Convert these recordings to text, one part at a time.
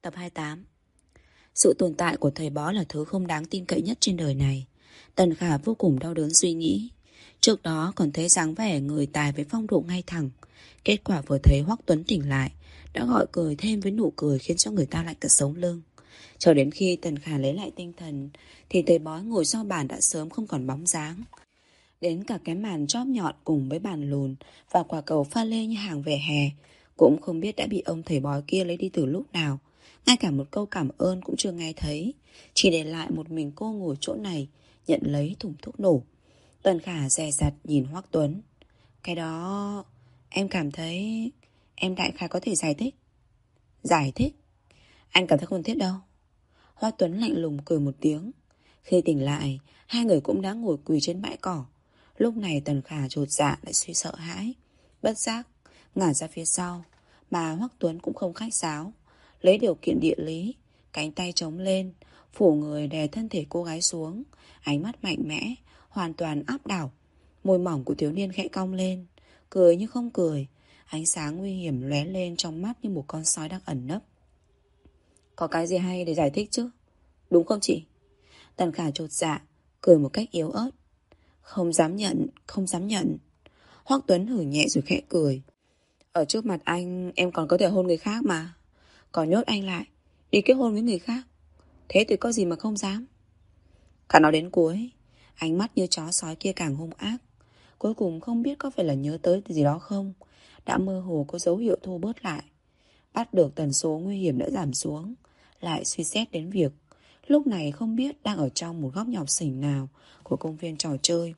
Tập 28. Sự tồn tại của thầy bói là thứ không đáng tin cậy nhất trên đời này. Tần Khả vô cùng đau đớn suy nghĩ. Trước đó còn thấy dáng vẻ người tài với phong độ ngay thẳng. Kết quả vừa thấy Hoắc Tuấn tỉnh lại, đã gọi cười thêm với nụ cười khiến cho người ta lạnh cả sống lưng. Chờ đến khi Tần Khả lấy lại tinh thần, thì thầy bói ngồi sau bàn đã sớm không còn bóng dáng. Đến cả cái màn chóp nhọn cùng với bàn lùn và quả cầu pha lê như hàng vỉa hè cũng không biết đã bị ông thầy bói kia lấy đi từ lúc nào. Ngay cả một câu cảm ơn cũng chưa nghe thấy, chỉ để lại một mình cô ngồi chỗ này nhận lấy thùng thuốc nổ. Tần Khả dè dặt nhìn Hoắc Tuấn. Cái đó em cảm thấy em đại khái có thể giải thích. Giải thích? Anh cảm thấy không thiết đâu. Hoắc Tuấn lạnh lùng cười một tiếng. Khi tỉnh lại, hai người cũng đã ngồi quỳ trên bãi cỏ. Lúc này Tần Khả chột dạ lại suy sợ hãi, bất giác ngả ra phía sau. Mà Hoắc Tuấn cũng không khách sáo, lấy điều kiện địa lý, cánh tay chống lên, phủ người đè thân thể cô gái xuống. Ánh mắt mạnh mẽ, hoàn toàn áp đảo. Môi mỏng của thiếu niên khẽ cong lên, cười như không cười. Ánh sáng nguy hiểm lóe lên trong mắt như một con sói đang ẩn nấp. Có cái gì hay để giải thích chứ, đúng không chị? Tần Khả chột dạ, cười một cách yếu ớt. Không dám nhận, không dám nhận. Hoắc Tuấn hử nhẹ rồi khẽ cười. Ở trước mặt anh em còn có thể hôn người khác mà. Còn nhốt anh lại đi kết hôn với người khác, thế thì có gì mà không dám. Cả nói đến cuối, ánh mắt như chó sói kia càng hung ác. Cuối cùng không biết có phải là nhớ tới gì đó không, đã mơ hồ có dấu hiệu thu bớt lại. Bắt được tần số nguy hiểm đã giảm xuống, lại suy xét đến việc lúc này không biết đang ở trong một góc nhỏ xỉnh nào của công viên trò chơi.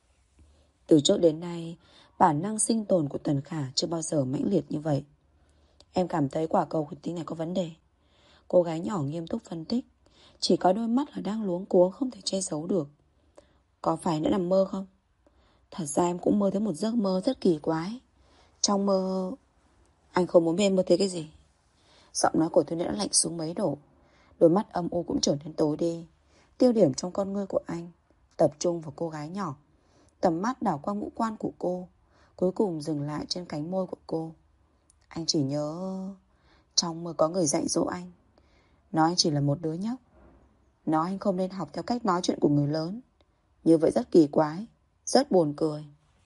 Từ trước đến nay, bản năng sinh tồn của Tần Khả chưa bao giờ mãnh liệt như vậy. Em cảm thấy quả cầu thủy tinh này có vấn đề. Cô gái nhỏ nghiêm túc phân tích, chỉ có đôi mắt là đang luống cuống không thể che giấu được. Có phải đã nằm mơ không? Thật ra em cũng mơ thấy một giấc mơ rất kỳ quái. Trong mơ... Anh không muốn biết em mơ thấy cái gì. Giọng nói của thiếu niên đã lạnh xuống mấy độ. Đôi mắt âm u cũng trở nên tối đi. Tiêu điểm trong con ngươi của anh tập trung vào cô gái nhỏ. Tầm mắt đảo qua ngũ quan của cô, cuối cùng dừng lại trên cánh môi của cô. Anh chỉ nhớ trong mơ có người dạy dỗ anh, nói anh chỉ là một đứa nhóc, nói anh không nên học theo cách nói chuyện của người lớn. Như vậy rất kỳ quái, rất buồn cười.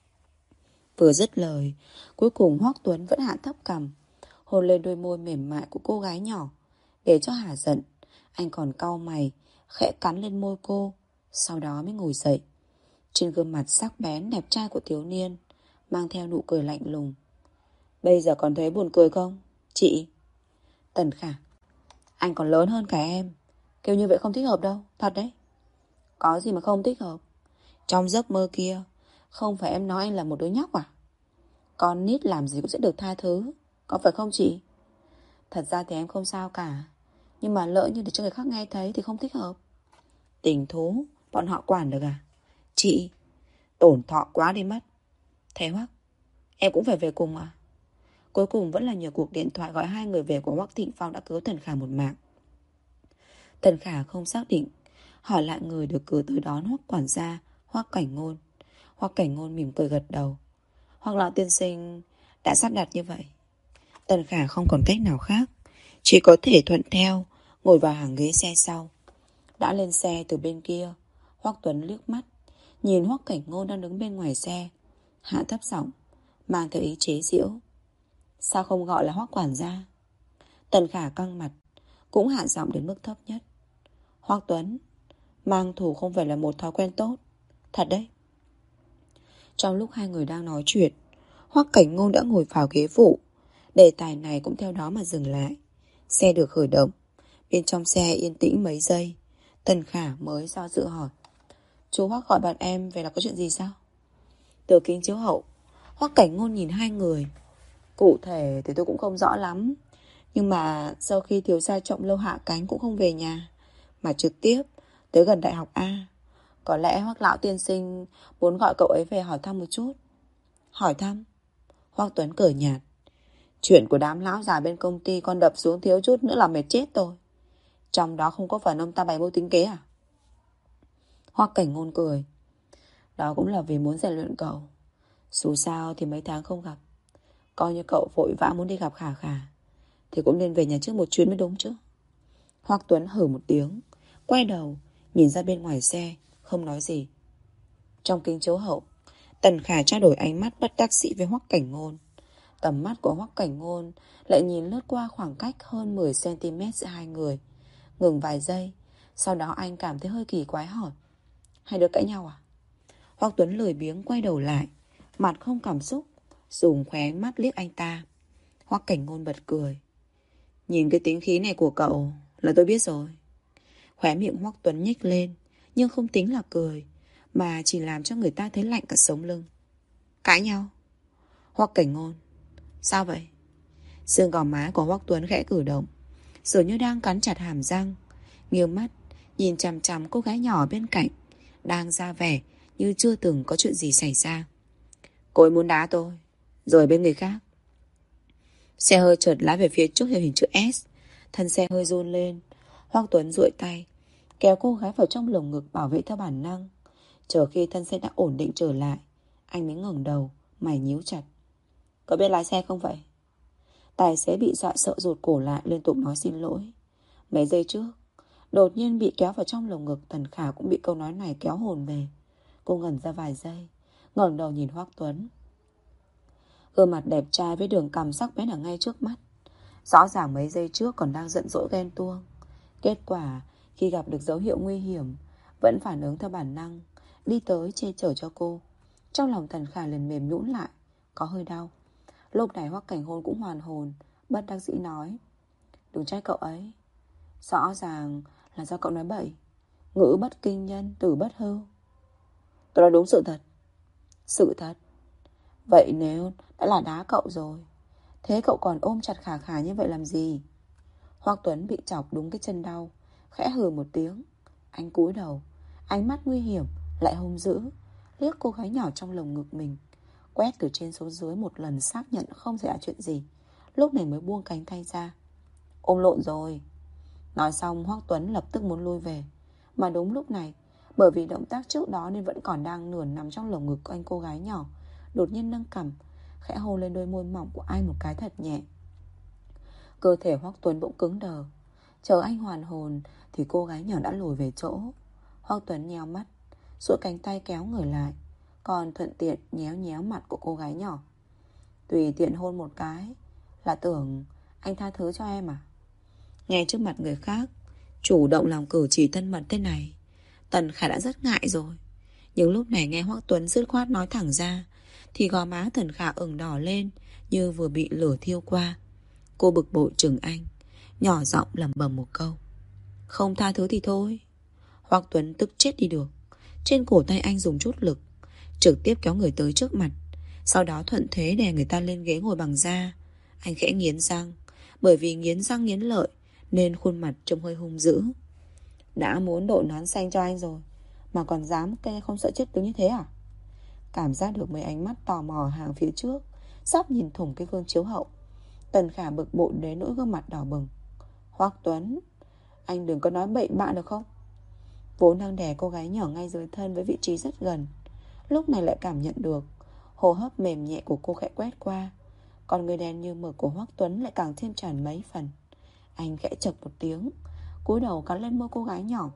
Vừa dứt lời, cuối cùng Hoắc Tuấn vẫn hạ thấp cằm, hôn lên đôi môi mềm mại của cô gái nhỏ. Để cho hả giận, anh còn cau mày, khẽ cắn lên môi cô, sau đó mới ngồi dậy. Trên gương mặt sắc bén đẹp trai của thiếu niên mang theo nụ cười lạnh lùng. Bây giờ còn thấy buồn cười không, chị? Tần Khả, anh còn lớn hơn cả em, kêu như vậy không thích hợp đâu, thật đấy. Có gì mà không thích hợp? Trong giấc mơ kia, không phải em nói anh là một đứa nhóc à? Con nít làm gì cũng sẽ được tha thứ, có phải không chị? Thật ra thì em không sao cả, nhưng mà lỡ như để cho người khác nghe thấy thì không thích hợp. Tình thú, bọn họ quản được à? Chị, tổn thọ quá đi mất. Thế Hoắc, em cũng phải về cùng à? Cuối cùng vẫn là nhờ cuộc điện thoại gọi hai người về của Hoắc Thịnh Phong đã cứu Tần Khả một mạng. Tần Khả không xác định, hỏi lại người được cử tới đón Hoắc quản gia, Hoắc Cảnh Ngôn. Hoắc Cảnh Ngôn mỉm cười gật đầu. Hoắc lão tiên sinh đã sắp đặt như vậy. Tần Khả không còn cách nào khác, chỉ có thể thuận theo, ngồi vào hàng ghế xe sau. Đã lên xe từ bên kia, Hoắc Tuấn liếc mắt nhìn Hoắc Cảnh Ngôn đang đứng bên ngoài xe, hạ thấp giọng, mang theo ý chế giễu. Sao không gọi là Hoắc quản gia? Tần Khả căng mặt, cũng hạ giọng đến mức thấp nhất. Hoắc Tuấn, mang thù không phải là một thói quen tốt, thật đấy. Trong lúc hai người đang nói chuyện, Hoắc Cảnh Ngôn đã ngồi vào ghế phụ. Đề tài này cũng theo đó mà dừng lại. Xe được khởi động. Bên trong xe yên tĩnh mấy giây, Tần Khả mới do dự hỏi. Chú Hoắc gọi bạn em về là có chuyện gì sao? Từ kính chiếu hậu, Hoắc Cảnh Ngôn nhìn hai người. Cụ thể thì tôi cũng không rõ lắm, nhưng mà sau khi thiếu gia Trọng Lâu hạ cánh cũng không về nhà, mà trực tiếp tới gần Đại học A. Có lẽ Hoắc lão tiên sinh muốn gọi cậu ấy về hỏi thăm một chút. Hỏi thăm? Hoắc Tuấn cười nhạt. Chuyện của đám lão già bên công ty con đập xuống thiếu chút nữa là mệt chết tôi. Trong đó không có phần ông ta bày mưu tính kế à? Hoắc Cảnh Ngôn cười. Đó cũng là vì muốn rèn luyện cậu. Dù sao thì mấy tháng không gặp, coi như cậu vội vã muốn đi gặp Khả Khả, thì cũng nên về nhà trước một chuyến mới đúng chứ. Hoắc Tuấn hừ một tiếng, quay đầu nhìn ra bên ngoài xe, không nói gì. Trong kính chiếu hậu, Tần Khả trao đổi ánh mắt bất đắc dĩ với Hoắc Cảnh Ngôn. Tầm mắt của Hoắc Cảnh Ngôn lại nhìn lướt qua khoảng cách hơn 10cm giữa hai người, ngừng vài giây. Sau đó anh cảm thấy hơi kỳ quái hỏi: hai đứa cãi nhau à? Hoắc Tuấn lười biếng quay đầu lại, mặt không cảm xúc, dùng khóe mắt liếc anh ta. Hoắc Cảnh Ngôn bật cười: nhìn cái tính khí này của cậu là tôi biết rồi. Khóe miệng Hoắc Tuấn nhếch lên, nhưng không tính là cười, mà chỉ làm cho người ta thấy lạnh cả sống lưng. Cãi nhau? Hoắc Cảnh Ngôn: sao vậy? Xương gò má của Hoắc Tuấn khẽ cử động, dường như đang cắn chặt hàm răng, nghiêng mắt nhìn chằm chằm cô gái nhỏ bên cạnh, đang ra vẻ như chưa từng có chuyện gì xảy ra. Cô ấy muốn đá tôi, rồi bên người khác. Xe hơi chợt lái về phía trước theo hình chữ S, thân xe hơi run lên. Hoắc Tuấn duỗi tay kéo cô gái vào trong lồng ngực bảo vệ theo bản năng. Chờ khi thân xe đã ổn định trở lại, anh mới ngẩng đầu, mày nhíu chặt. Có biết lái xe không vậy? Tài xế bị dọa sợ rụt cổ lại, liên tục nói xin lỗi. Mấy giây trước, đột nhiên bị kéo vào trong lồng ngực, Tần Khả cũng bị câu nói này kéo hồn về. Cô ngẩn ra vài giây, ngẩng đầu nhìn Hoắc Tuấn. Gương mặt đẹp trai với đường cằm sắc bén ở ngay trước mắt. Rõ ràng mấy giây trước còn đang giận dỗi ghen tuông. Kết quả khi gặp được dấu hiệu nguy hiểm, vẫn phản ứng theo bản năng, đi tới che chở cho cô. Trong lòng Tần Khả liền mềm nhũn lại, có hơi đau. Lúc này Hoắc Cảnh Hôn cũng hoàn hồn, bất đắc dĩ nói: đừng trách cậu ấy, rõ ràng là do cậu nói bậy. Ngữ bất kinh nhân, tử bất hưu. Tôi nói đúng sự thật. Sự thật? Vậy nếu đã là đá cậu rồi, thế cậu còn ôm chặt Khả Khả như vậy làm gì? Hoắc Tuấn bị chọc đúng cái chân đau, khẽ hừ một tiếng. Anh cúi đầu, ánh mắt nguy hiểm lại hung dữ, liếc cô gái nhỏ trong lồng ngực mình, quét từ trên xuống dưới một lần, xác nhận không xảy ra chuyện gì, lúc này mới buông cánh tay ra. Ôm lộn rồi. Nói xong Hoắc Tuấn lập tức muốn lui về. Mà đúng lúc này, bởi vì động tác trước đó nên vẫn còn đang nửa nằm trong lồng ngực của anh cô gái nhỏ, đột nhiên nâng cằm, khẽ hôn lên đôi môi mỏng của anh một cái thật nhẹ. Cơ thể Hoắc Tuấn bỗng cứng đờ. Chờ anh hoàn hồn thì cô gái nhỏ đã lùi về chỗ. Hoắc Tuấn nheo mắt, duỗi cánh tay kéo người lại, còn thuận tiện nhéo nhéo mặt của cô gái nhỏ. Tùy tiện hôn một cái là tưởng anh tha thứ cho em à? Ngay trước mặt người khác chủ động làm cử chỉ thân mật thế này, Tần Khả đã rất ngại rồi. Nhưng lúc này nghe Hoắc Tuấn dứt khoát nói thẳng ra thì gò má Tần Khả ửng đỏ lên như vừa bị lửa thiêu qua. Cô bực bội chừng anh, nhỏ giọng lẩm bẩm một câu: không tha thứ thì thôi. Hoắc Tuấn tức chết đi được. Trên cổ tay anh dùng chút lực, trực tiếp kéo người tới trước mặt, sau đó thuận thế đè người ta lên ghế ngồi bằng da. Anh khẽ nghiến răng, bởi vì nghiến răng nghiến lợi nên khuôn mặt trông hơi hung dữ. Đã muốn đội nón xanh cho anh rồi mà còn dám kê không sợ chết đứng như thế à? Cảm giác được mấy ánh mắt tò mò hàng phía trước sắp nhìn thủng cái gương chiếu hậu. Tần Khả bực bội đến nỗi gương mặt đỏ bừng. Hoắc Tuấn, anh đừng có nói bậy bạ được không? Vốn đang đè cô gái nhỏ ngay dưới thân với vị trí rất gần, lúc này lại cảm nhận được hô hấp mềm nhẹ của cô khẽ quét qua. Còn người đen như mực của Hoắc Tuấn lại càng thêm tràn mấy phần. Anh khẽ chật một tiếng, cúi đầu cắn lên môi cô gái nhỏ.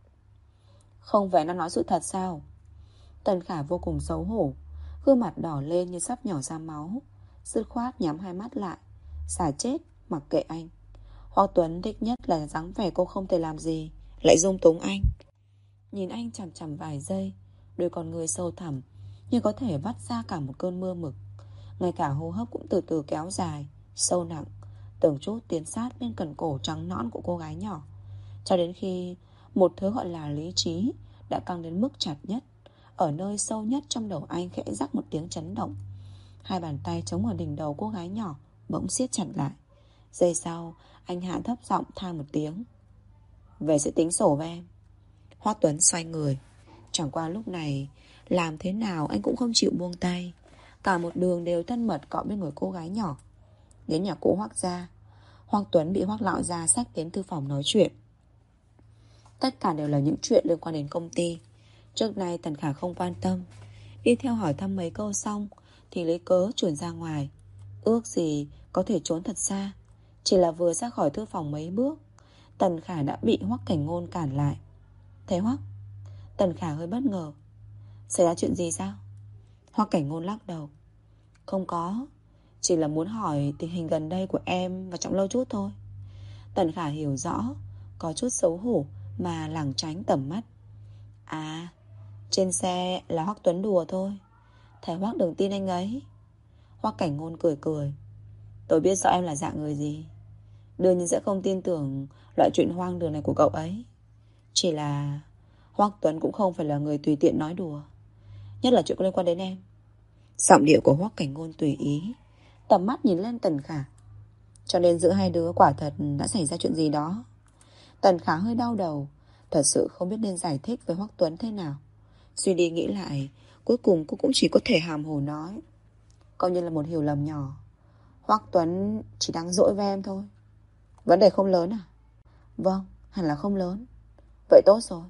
Không phải nó nói sự thật sao? Tần Khả vô cùng xấu hổ, gương mặt đỏ lên như sắp nhỏ ra máu, dứt khoát nhắm hai mắt lại, xả chết mặc kệ anh. Hoắc Tuấn thích nhất là dáng vẻ cô không thể làm gì lại dung túng anh. Nhìn anh chằm chằm vài giây, đôi con người sâu thẳm như có thể vắt ra cả một cơn mưa mực. Ngay cả hô hấp cũng từ từ kéo dài, sâu nặng, từng chút tiến sát bên cần cổ trắng nõn của cô gái nhỏ, cho đến khi một thứ gọi là lý trí đã căng đến mức chặt nhất. Ở nơi sâu nhất trong đầu anh khẽ rắc một tiếng chấn động. Hai bàn tay chống ở đỉnh đầu cô gái nhỏ bỗng siết chặt lại. Giây sau, anh hạ thấp giọng than một tiếng: về sẽ tính sổ với em. Hoắc Tuấn xoay người. Chẳng qua lúc này làm thế nào anh cũng không chịu buông tay. Cả một đường đều thân mật cọ bên người cô gái nhỏ. Đến nhà cũ Hoắc gia, Hoắc Tuấn bị Hoắc lão gia xách đến thư phòng nói chuyện. Tất cả đều là những chuyện liên quan đến công ty. Trước nay Tần Khả không quan tâm, đi theo hỏi thăm mấy câu xong thì lấy cớ chuồn ra ngoài. Ước gì có thể trốn thật xa. Chỉ là vừa ra khỏi thư phòng mấy bước, Tần Khả đã bị Hoắc Cảnh Ngôn cản lại. Thế Hoắc? Tần Khả hơi bất ngờ. Xảy ra chuyện gì sao? Hoắc Cảnh Ngôn lắc đầu. Không có, chỉ là muốn hỏi tình hình gần đây của em và Trọng Lâu chút thôi. Tần Khả hiểu rõ, có chút xấu hổ mà lảng tránh tầm mắt. À, trên xe là Hoắc Tuấn đùa thôi, thầy Hoắc đừng tin anh ấy. Hoắc Cảnh Ngôn cười cười. Tôi biết rõ em là dạng người gì, đương nhiên sẽ không tin tưởng loại chuyện hoang đường này của cậu ấy. Chỉ là Hoắc Tuấn cũng không phải là người tùy tiện nói đùa, nhất là chuyện có liên quan đến em. Giọng điệu của Hoắc Cảnh Ngôn tùy ý, tầm mắt nhìn lên Tần Khả. Cho nên giữa hai đứa quả thật đã xảy ra chuyện gì đó. Tần Khả hơi đau đầu, thật sự không biết nên giải thích với Hoắc Tuấn thế nào. Suy đi nghĩ lại, cuối cùng cô cũng chỉ có thể hàm hồ nói. Coi như là một hiểu lầm nhỏ. Hoắc Tuấn chỉ đang dỗi với em thôi. Vấn đề không lớn à? Vâng, hẳn là không lớn. Vậy tốt rồi.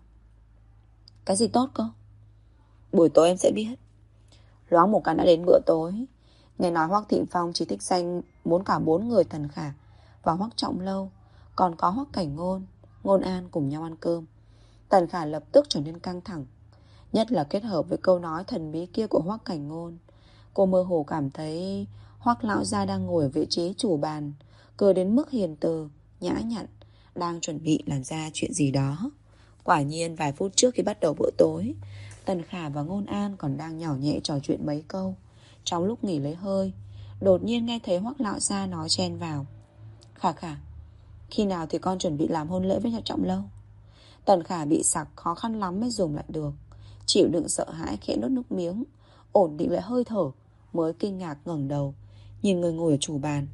Cái gì tốt cơ? Buổi tối em sẽ biết. Loáng một cái đã đến bữa tối. Nghe nói Hoắc Thịnh Phong chỉ thích danh muốn cả 4 người Tần Khả và Hoắc Trọng Lâu, còn có Hoắc Cảnh Ngôn, Ngôn An cùng nhau ăn cơm. Tần Khả lập tức trở nên căng thẳng, nhất là kết hợp với câu nói thần bí kia của Hoắc Cảnh Ngôn. Cô mơ hồ cảm thấy Hoắc lão gia đang ngồi ở vị trí chủ bàn, cười đến mức hiền từ, nhã nhặn, đang chuẩn bị làm ra chuyện gì đó. Quả nhiên vài phút trước khi bắt đầu bữa tối, Tần Khả và Ngôn An còn đang nhỏ nhẹ trò chuyện mấy câu. Trong lúc nghỉ lấy hơi, đột nhiên nghe thấy Hoắc lão gia nói chen vào. Khả Khả, khi nào thì con chuẩn bị làm hôn lễ với nhà Trọng Lâu? Tần Khả bị sặc khó khăn lắm mới dùng lại được, chịu đựng sợ hãi khẽ nuốt nước miếng, ổn định lại hơi thở, mới kinh ngạc ngẩng đầu, nhìn người ngồi ở chủ bàn.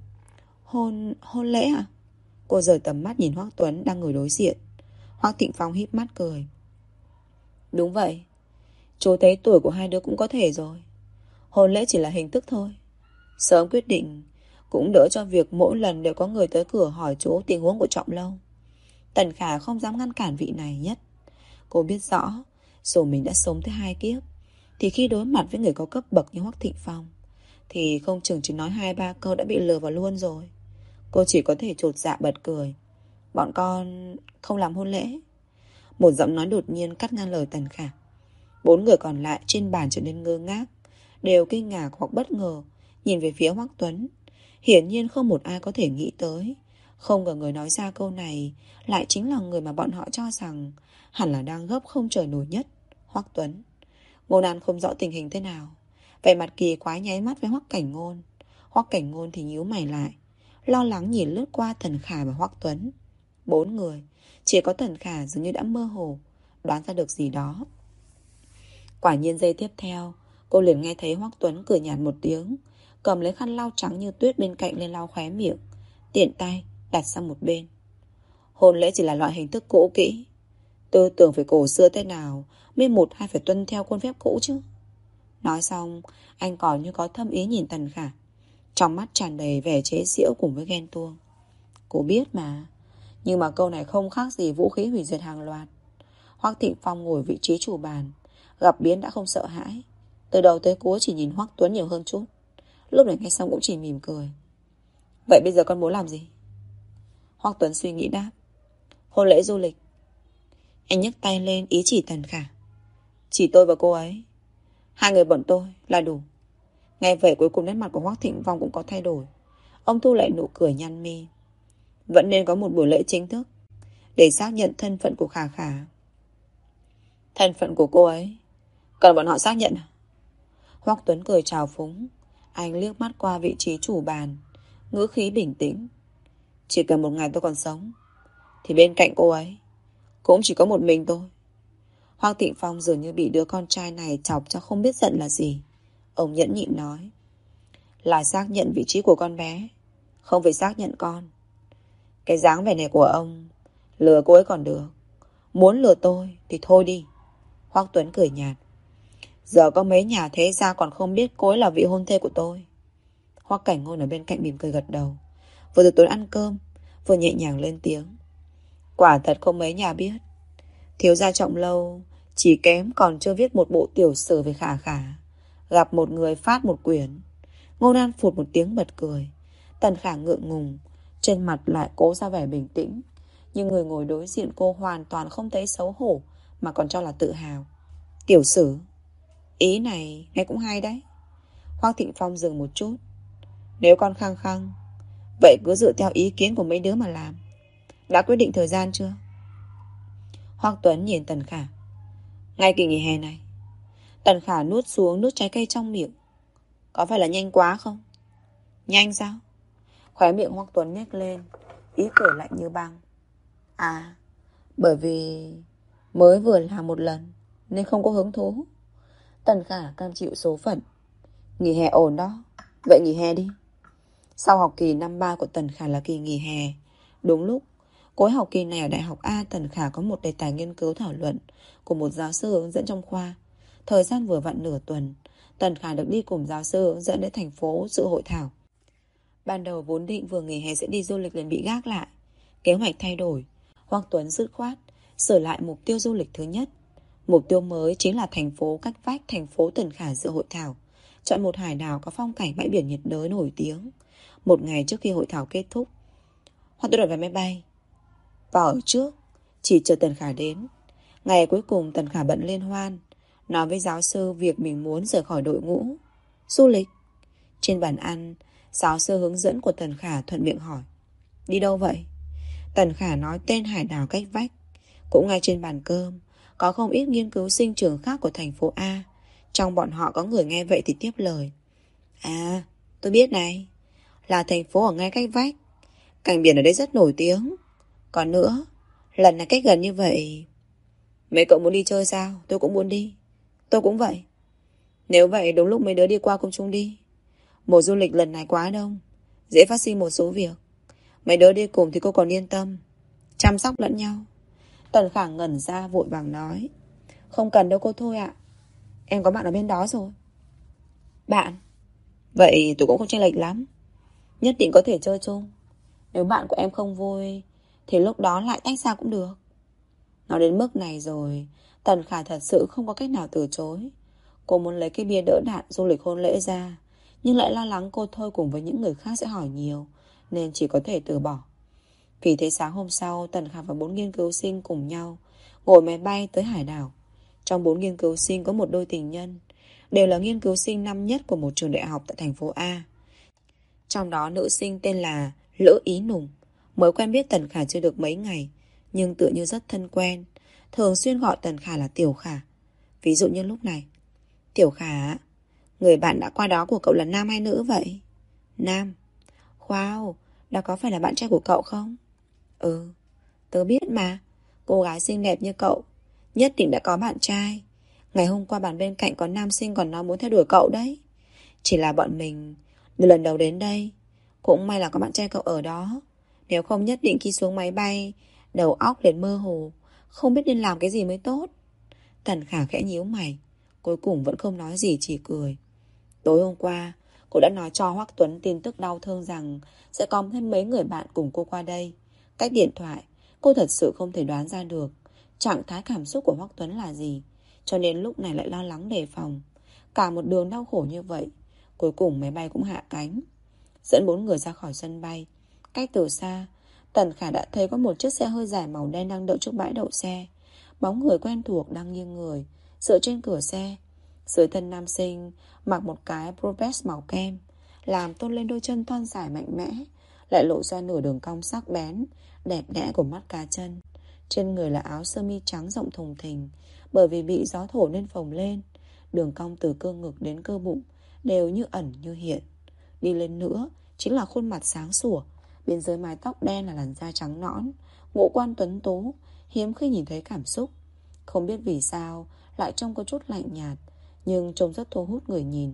Hôn lễ à? Cô rời tầm mắt nhìn Hoắc Tuấn đang ngồi đối diện. Hoắc Thịnh Phong híp mắt cười. Đúng vậy, chú thấy tuổi của hai đứa cũng có thể rồi. Hôn lễ chỉ là hình thức thôi. Sớm quyết định cũng đỡ cho việc mỗi lần đều có người tới cửa hỏi chú tình huống của Trọng Lâu. Tần Khả không dám ngăn cản vị này nhất. Cô biết rõ, dù mình đã sống tới 2 kiếp, thì khi đối mặt với người có cấp bậc như Hoắc Thịnh Phong, thì không chừng chỉ nói 2-3 câu đã bị lừa vào luôn rồi. Cô chỉ có thể chột dạ bật cười. Bọn con không làm hôn lễ. Một giọng nói đột nhiên cắt ngang lời Tần Khả. 4 người còn lại trên bàn trở nên ngơ ngác, đều kinh ngạc hoặc bất ngờ nhìn về phía Hoắc Tuấn. Hiển nhiên không một ai có thể nghĩ tới, không ngờ người nói ra câu này lại chính là người mà bọn họ cho rằng hẳn là đang gấp không chờ nổi nhất, Hoắc Tuấn. Ngôn An không rõ tình hình thế nào, vẻ mặt kỳ quái nháy mắt với Hoắc Cảnh Ngôn. Hoắc Cảnh Ngôn thì nhíu mày lại, lo lắng nhìn lướt qua Tần Khả và Hoắc Tuấn. 4 người, chỉ có Tần Khả dường như đã mơ hồ đoán ra được gì đó. Quả nhiên giây tiếp theo, cô liền nghe thấy Hoắc Tuấn cười nhạt một tiếng, cầm lấy khăn lau trắng như tuyết bên cạnh lên lau khóe miệng, tiện tay đặt sang một bên. Hôn lễ chỉ là loại hình thức cũ kỹ, tư tưởng phải cổ xưa thế nào mới một hai phải tuân theo khuôn phép cũ chứ. Nói xong, anh còn như có thâm ý nhìn Tần Khả, trong mắt tràn đầy vẻ chế giễu cùng với ghen tuông. Cô biết mà, nhưng mà câu này không khác gì vũ khí hủy diệt hàng loạt. Hoắc Thịnh Phong ngồi vị trí chủ bàn, gặp biến đã không sợ hãi, từ đầu tới cuối chỉ nhìn Hoắc Tuấn nhiều hơn chút. Lúc này nghe xong cũng chỉ mỉm cười. Vậy bây giờ con muốn làm gì? Hoắc Tuấn suy nghĩ đáp. Hôn lễ du lịch. Anh nhấc tay lên ý chỉ Tần Khả. Chỉ tôi và cô ấy, 2 người bọn tôi là đủ. Nghe vậy cuối cùng nét mặt của Hoắc Thịnh Phong cũng có thay đổi. Ông thu lại nụ cười nhăn mi. Vẫn nên có một buổi lễ chính thức để xác nhận thân phận của Khả Khả. Thân phận của cô ấy cần bọn họ xác nhận à? Hoắc Tuấn cười trào phúng. Anh liếc mắt qua vị trí chủ bàn, ngữ khí bình tĩnh. Chỉ cần một ngày tôi còn sống thì bên cạnh cô ấy cũng chỉ có một mình tôi. Hoắc Thịnh Phong dường như bị đứa con trai này chọc cho không biết giận là gì. Ông nhẫn nhịn nói. Là xác nhận vị trí của con bé, không phải xác nhận con. Cái dáng vẻ này của ông, lừa cô ấy còn được, muốn lừa tôi thì thôi đi. Hoắc Tuấn cười nhạt. Giờ có mấy nhà thế gia còn không biết cô ấy là vị hôn thê của tôi. Hoắc Cảnh Ngôn ở bên cạnh mỉm cười gật đầu, vừa từ tối ăn cơm vừa nhẹ nhàng lên tiếng. Quả thật không mấy nhà biết. Thiếu gia Trọng Lâu chỉ kém còn chưa viết một bộ tiểu sử về Khả Khả, gặp một người phát một quyển. Ngôn An phụt một tiếng bật cười. Tần Khả ngượng ngùng, trên mặt lại cố ra vẻ bình tĩnh, Nhưng người ngồi đối diện cô hoàn toàn không thấy xấu hổ, mà còn cho là tự hào. Tiểu Sử, ý này nghe cũng hay đấy. Hoác Thịnh Phong dừng một chút. Nếu con khăng khăng, vậy cứ dựa theo ý kiến của mấy đứa mà làm. Đã quyết định thời gian chưa? Hoác Tuấn nhìn Tần Khả. Ngay kỳ nghỉ hè này. Tần Khả nuốt xuống nước trái cây trong miệng. Có phải là nhanh quá không? Nhanh sao? Khóe miệng Hoác Tuấn nhếch lên, ý cười lạnh như băng. À, bởi vì mới vừa làm một lần nên không có hứng thú. Tần Khả cam chịu số phận. Nghỉ hè ổn đó. Vậy nghỉ hè đi. Sau học kỳ năm 3 của Tần Khả là kỳ nghỉ hè. Đúng lúc cuối học kỳ này ở Đại học A, Tần Khả có một đề tài nghiên cứu thảo luận của một giáo sư hướng dẫn trong khoa. Thời gian vừa vặn nửa tuần, Tần Khả được đi cùng giáo sư hướng dẫn đến thành phố dự hội thảo. Ban đầu vốn định vừa nghỉ hè sẽ đi du lịch liền bị gác lại. Kế hoạch thay đổi. Hoắc Tuấn dứt khoát sửa lại mục tiêu du lịch thứ nhất. Mục tiêu mới chính là thành phố cách vách thành phố Tần Khả dự hội thảo. Chọn một hải đảo có phong cảnh bãi biển nhiệt đới nổi tiếng. Một ngày trước khi hội thảo kết thúc, Hoắc Tuấn đặt vé máy bay và ở trước, chỉ chờ Tần Khả đến. Ngày cuối cùng Tần Khả bận liên hoan, nói với giáo sư việc mình muốn rời khỏi đội ngũ du lịch. Trên bàn ăn, giáo sư hướng dẫn của Tần Khả thuận miệng hỏi: Đi đâu vậy? Tần Khả nói tên hải đảo cách vách. Cũng ngay trên bàn cơm có không ít nghiên cứu sinh trường khác của thành phố A. Trong bọn họ có người nghe vậy thì tiếp lời: À, tôi biết này, là thành phố ở ngay cách vách. Cảnh biển ở đây rất nổi tiếng. Còn nữa, lần này cách gần như vậy. Mấy cậu muốn đi chơi sao? Tôi cũng muốn đi. Tôi cũng vậy. Nếu vậy đúng lúc mấy đứa đi qua cùng chung đi. Mùa du lịch lần này quá đông, dễ phát sinh một số việc. Mấy đứa đi cùng thì cô còn yên tâm chăm sóc lẫn nhau. Tần Khả ngẩn ra vội vàng nói: Không cần đâu cô thôi ạ. Em có bạn ở bên đó rồi. Bạn? Vậy tôi cũng không chênh lệch lắm. Nhất định có thể chơi chung. Nếu bạn của em không vui thì lúc đó lại tách ra cũng được. Nói đến mức này rồi, Tần Khả thật sự không có cách nào từ chối. Cô muốn lấy cái bia đỡ đạn du lịch hôn lễ ra, nhưng lại lo lắng cô thôi cùng với những người khác sẽ hỏi nhiều, nên chỉ có thể từ bỏ. Vì thế sáng hôm sau, Tần Khả và 4 nghiên cứu sinh cùng nhau ngồi máy bay tới hải đảo. Trong 4 nghiên cứu sinh có một đôi tình nhân, đều là nghiên cứu sinh năm nhất của một trường đại học tại thành phố A. Trong đó nữ sinh tên là Lữ Ý Nùng, mới quen biết Tần Khả chưa được mấy ngày, nhưng tựa như rất thân quen, thường xuyên gọi Tần Khả là Tiểu Khả. Ví dụ như lúc này: Tiểu Khả, người bạn đã qua đó của cậu là nam hay nữ vậy? Nam. Wow, đó có phải là bạn trai của cậu không? Ừ, tớ biết mà. Cô gái xinh đẹp như cậu nhất định đã có bạn trai. Ngày hôm qua bàn bên cạnh có nam sinh còn nói muốn theo đuổi cậu đấy. Chỉ là bọn mình lần đầu đến đây, cũng may là có bạn trai cậu ở đó. Nếu không nhất định khi xuống máy bay, đầu óc liền mơ hồ, không biết nên làm cái gì mới tốt. Tần Khả khẽ nhíu mày, cuối cùng vẫn không nói gì, chỉ cười. Tối hôm qua, cô đã nói cho Hoắc Tuấn tin tức đau thương rằng sẽ có thêm mấy người bạn cùng cô qua đây. Cách điện thoại, cô thật sự không thể đoán ra được trạng thái cảm xúc của Hoắc Tuấn là gì, cho nên lúc này lại lo lắng đề phòng. Cả một đường đau khổ như vậy, cuối cùng máy bay cũng hạ cánh, dẫn 4 người ra khỏi sân bay. Cách từ xa, Tần Khả đã thấy có một chiếc xe hơi dài màu đen đang đậu trước bãi đậu xe. Bóng người quen thuộc đang nghiêng người dựa trên cửa xe. Dưới thân nam sinh mặc một cái Pro-Vest màu kem, làm tôn lên đôi chân thon dài mạnh mẽ, lại lộ ra nửa đường cong sắc bén đẹp đẽ của mắt cá chân. Trên người là áo sơ mi trắng rộng thùng thình, bởi vì bị gió thổi nên phồng lên. Đường cong từ cơ ngực đến cơ bụng đều như ẩn như hiện. Đi lên nữa chính là khuôn mặt sáng sủa, bên dưới mái tóc đen là làn da trắng nõn, ngũ quan tuấn tú, hiếm khi nhìn thấy cảm xúc. Không biết vì sao lại trông có chút lạnh nhạt, nhưng trông rất thu hút người nhìn.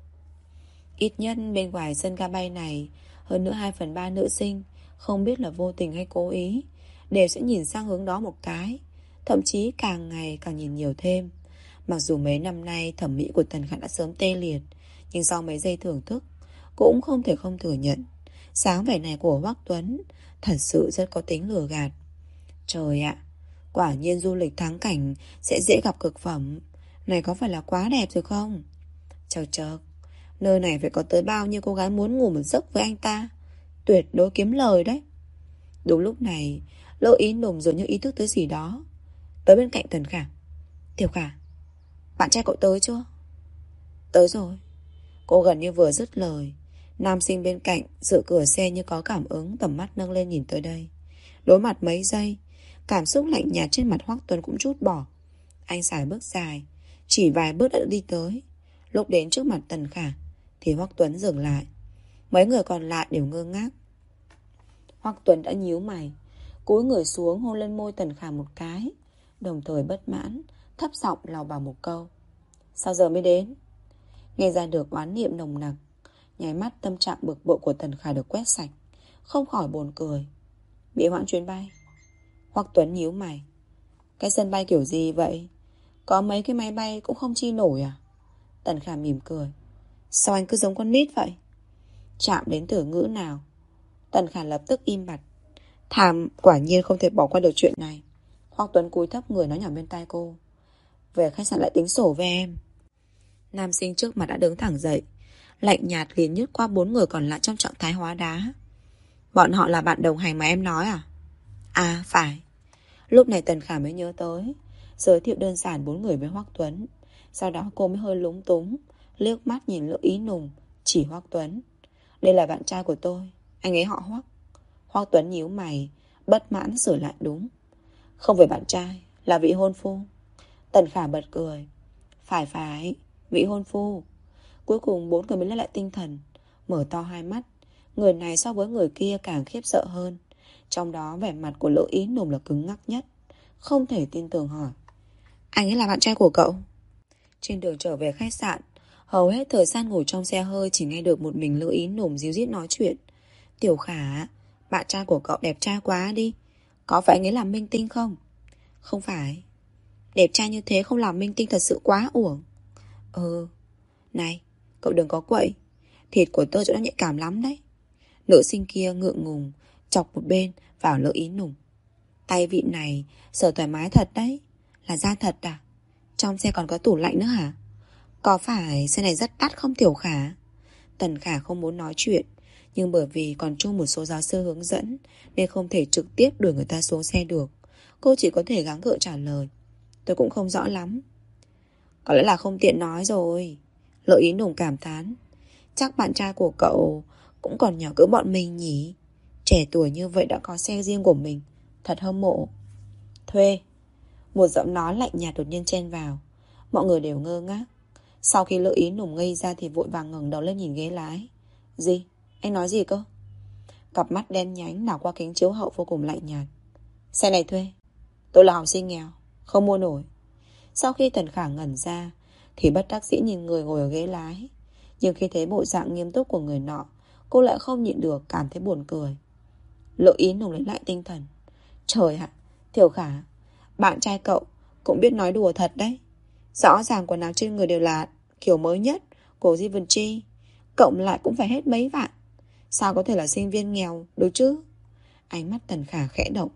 Ít nhất bên ngoài sân ga bay này, hơn nữa 2/3 nữ sinh, không biết là vô tình hay cố ý, đều sẽ nhìn sang hướng đó một cái, thậm chí càng ngày càng nhìn nhiều thêm. Mặc dù mấy năm nay thẩm mỹ của Tần Khả đã sớm tê liệt, nhưng sau mấy giây thưởng thức, cũng không thể không thừa nhận sáng vẻ này của Hoắc Tuấn thật sự rất có tính lừa gạt. Trời ạ, quả nhiên du lịch thắng cảnh sẽ dễ gặp cực phẩm. Này có phải là quá đẹp rồi không? Chật chật, nơi này phải có tới bao nhiêu cô gái muốn ngủ một giấc với anh ta. Tuyệt đối kiếm lời đấy. Đúng lúc này, Lỡ Ý Nùng dường như ý thức tới gì đó, tới bên cạnh Tần Khả. Tiểu Khả, bạn trai cậu tới chưa? Tới rồi. Cô gần như vừa dứt lời, nam sinh bên cạnh dựa cửa xe như có cảm ứng, tầm mắt nâng lên nhìn tới đây. Đối mặt mấy giây, cảm xúc lạnh nhạt trên mặt Hoắc Tuấn cũng trút bỏ. Anh xài bước dài, chỉ vài bước đã đi tới. Lúc đến trước mặt Tần Khả thì Hoắc Tuấn dừng lại. Mấy người còn lại đều ngơ ngác. Hoắc Tuấn đã nhíu mày, cúi người xuống hôn lên môi Tần Khả một cái, đồng thời bất mãn, thấp giọng lào bảo một câu. Sao giờ mới đến? Nghe ra được oán niệm nồng nặc, nháy mắt tâm trạng bực bội của Tần Khả được quét sạch, không khỏi buồn cười. Bị hoãn chuyến bay. Hoắc Tuấn nhíu mày. Cái sân bay kiểu gì vậy? Có mấy cái máy bay cũng không chi nổi à? Tần Khả mỉm cười. Sao anh cứ giống con nít vậy? Chạm đến từ ngữ nào? Tần Khả lập tức im bặt. Thảm, quả nhiên không thể bỏ qua được chuyện này. Hoắc Tuấn cúi thấp người nói nhỏ bên tai cô. Về khách sạn lại tính sổ với em. Nam sinh trước mặt đã đứng thẳng dậy, lạnh nhạt liền nhứt qua 4 người còn lại trong trạng thái hóa đá. Bọn họ là bạn đồng hành mà em nói à? À phải. Lúc này Tần Khả mới nhớ tới, giới thiệu đơn giản 4 người với Hoắc Tuấn. Sau đó cô mới hơi lúng túng, liếc mắt nhìn Lữ Ý Nùng, chỉ Hoắc Tuấn. Đây là bạn trai của tôi, anh ấy họ Hoắc. Hoắc Tuấn nhíu mày, bất mãn sửa lại đúng. Không phải bạn trai, là vị hôn phu. Tần Khả bật cười. Phải, vị hôn phu. Cuối cùng 4 người mới lấy lại tinh thần, mở to hai mắt. Người này so với người kia càng khiếp sợ hơn. Trong đó vẻ mặt của Lữ Ý Nùng là cứng ngắc nhất, không thể tin tưởng hỏi. Anh ấy là bạn trai của cậu? Trên đường trở về khách sạn, hầu hết thời gian ngồi trong xe hơi chỉ nghe được một mình Lữ Ý Nùng díu dít nói chuyện. Tiểu Khả, bạn trai của cậu đẹp trai quá đi. Có phải anh ấy làm minh tinh không? Không phải. Đẹp trai như thế không làm minh tinh thật sự quá uổng. Này, cậu đừng có quậy. Thịt của tôi chỗ đó nhạy cảm lắm đấy. Nữ sinh kia ngượng ngùng chọc một bên vào Lữ Ý Nùng. Tay vị này sờ thoải mái thật đấy. Là da thật à? Trong xe còn có tủ lạnh nữa hả? Có phải xe này rất đắt không Tiểu Khả? Tần Khả không muốn nói chuyện, nhưng bởi vì còn chung một số giáo sư hướng dẫn nên không thể trực tiếp đuổi người ta xuống xe được. Cô chỉ có thể gắng gượng trả lời. Tôi cũng không rõ lắm. Có lẽ là không tiện nói rồi. Lữ Ý Nùng cảm thán. Chắc bạn trai của cậu cũng còn nhỏ cỡ bọn mình nhỉ? Trẻ tuổi như vậy đã có xe riêng của mình, thật hâm mộ. Thuê. Một giọng nói lạnh nhạt đột nhiên chen vào. Mọi người đều ngơ ngác. Sau khi Lữ Ý Nùng ngây ra thì vội vàng ngẩng đầu lên nhìn ghế lái. Gì? Anh nói gì cơ? Cặp mắt đen nhánh đảo qua kính chiếu hậu vô cùng lạnh nhạt. Xe này thuê. Tôi là học sinh nghèo, không mua nổi. Sau khi Tần Khả ngẩn ra thì bất đắc dĩ nhìn người ngồi ở ghế lái. Nhưng khi thấy bộ dạng nghiêm túc của người nọ, cô lại không nhịn được cảm thấy buồn cười. Lữ Ý Nùng lấy lại tinh thần. Trời ạ, Tiểu Khả, bạn trai cậu cũng biết nói đùa thật đấy. Rõ ràng quần áo trên người đều là kiểu mới nhất của Givenchy, cộng lại cũng phải hết mấy vạn. Sao có thể là sinh viên nghèo được chứ? Ánh mắt Tần Khả khẽ động.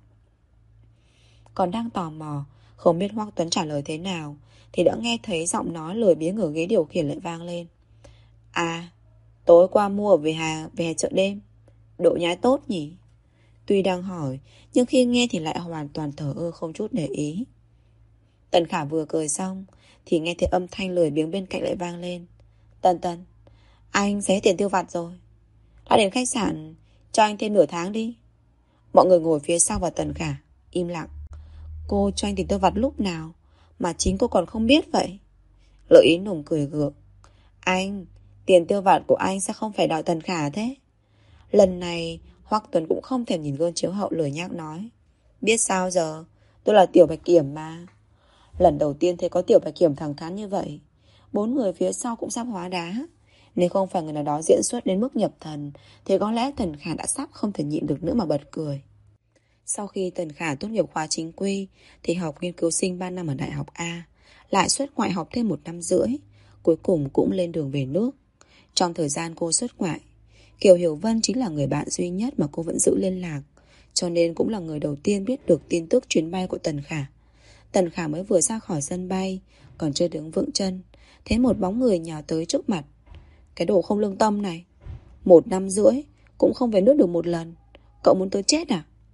Còn đang tò mò không biết Hoắc Tuấn trả lời thế nào thì đã nghe thấy giọng nói lười biếng ở ghế điều khiển lại vang lên. À, tối qua mua ở về hè chợ đêm. Độ nhái tốt nhỉ? Tuy đang hỏi, nhưng khi nghe thì lại hoàn toàn thờ ơ không chút để ý. Tần Khả vừa cười xong thì nghe thấy âm thanh lười biếng bên cạnh lại vang lên. Tần, anh xé tiền tiêu vặt rồi. Đã đến khách sạn, cho anh thêm nửa tháng đi. Mọi người ngồi phía sau và Tần Khả im lặng. Cô cho anh tiền tiêu vặt lúc nào mà chính cô còn không biết vậy? Lữ Ý Nùng cười gượng. Anh, tiền tiêu vặt của anh sẽ không phải đòi Tần Khả thế? Lần này Hoắc Tuấn cũng không thèm nhìn gương chiếu hậu lười nhác nói. Biết sao giờ, tôi là Tiểu Bạch Kiểm mà. Lần đầu tiên thấy có Tiểu Bạch Kiểm thẳng thắn như vậy. 4 người phía sau cũng sắp hóa đá. Nếu không phải người nào đó diễn xuất đến mức nhập thần thì có lẽ Tần Khả đã sắp không thể nhịn được nữa mà bật cười. Sau khi Tần Khả tốt nghiệp khóa chính quy thì học nghiên cứu sinh 3 năm ở Đại học A, lại xuất ngoại học thêm 1 năm rưỡi, cuối cùng cũng lên đường về nước. Trong thời gian cô xuất ngoại, Kiều Hiểu Vân chính là người bạn duy nhất mà cô vẫn giữ liên lạc, cho nên cũng là người đầu tiên biết được tin tức chuyến bay của Tần Khả. Tần Khả mới vừa ra khỏi sân bay, còn chưa đứng vững chân, thấy một bóng người nhào tới trước mặt. Cái đồ không lương tâm này, 1 năm rưỡi cũng không về nước được 1 lần. Cậu muốn tôi chết à?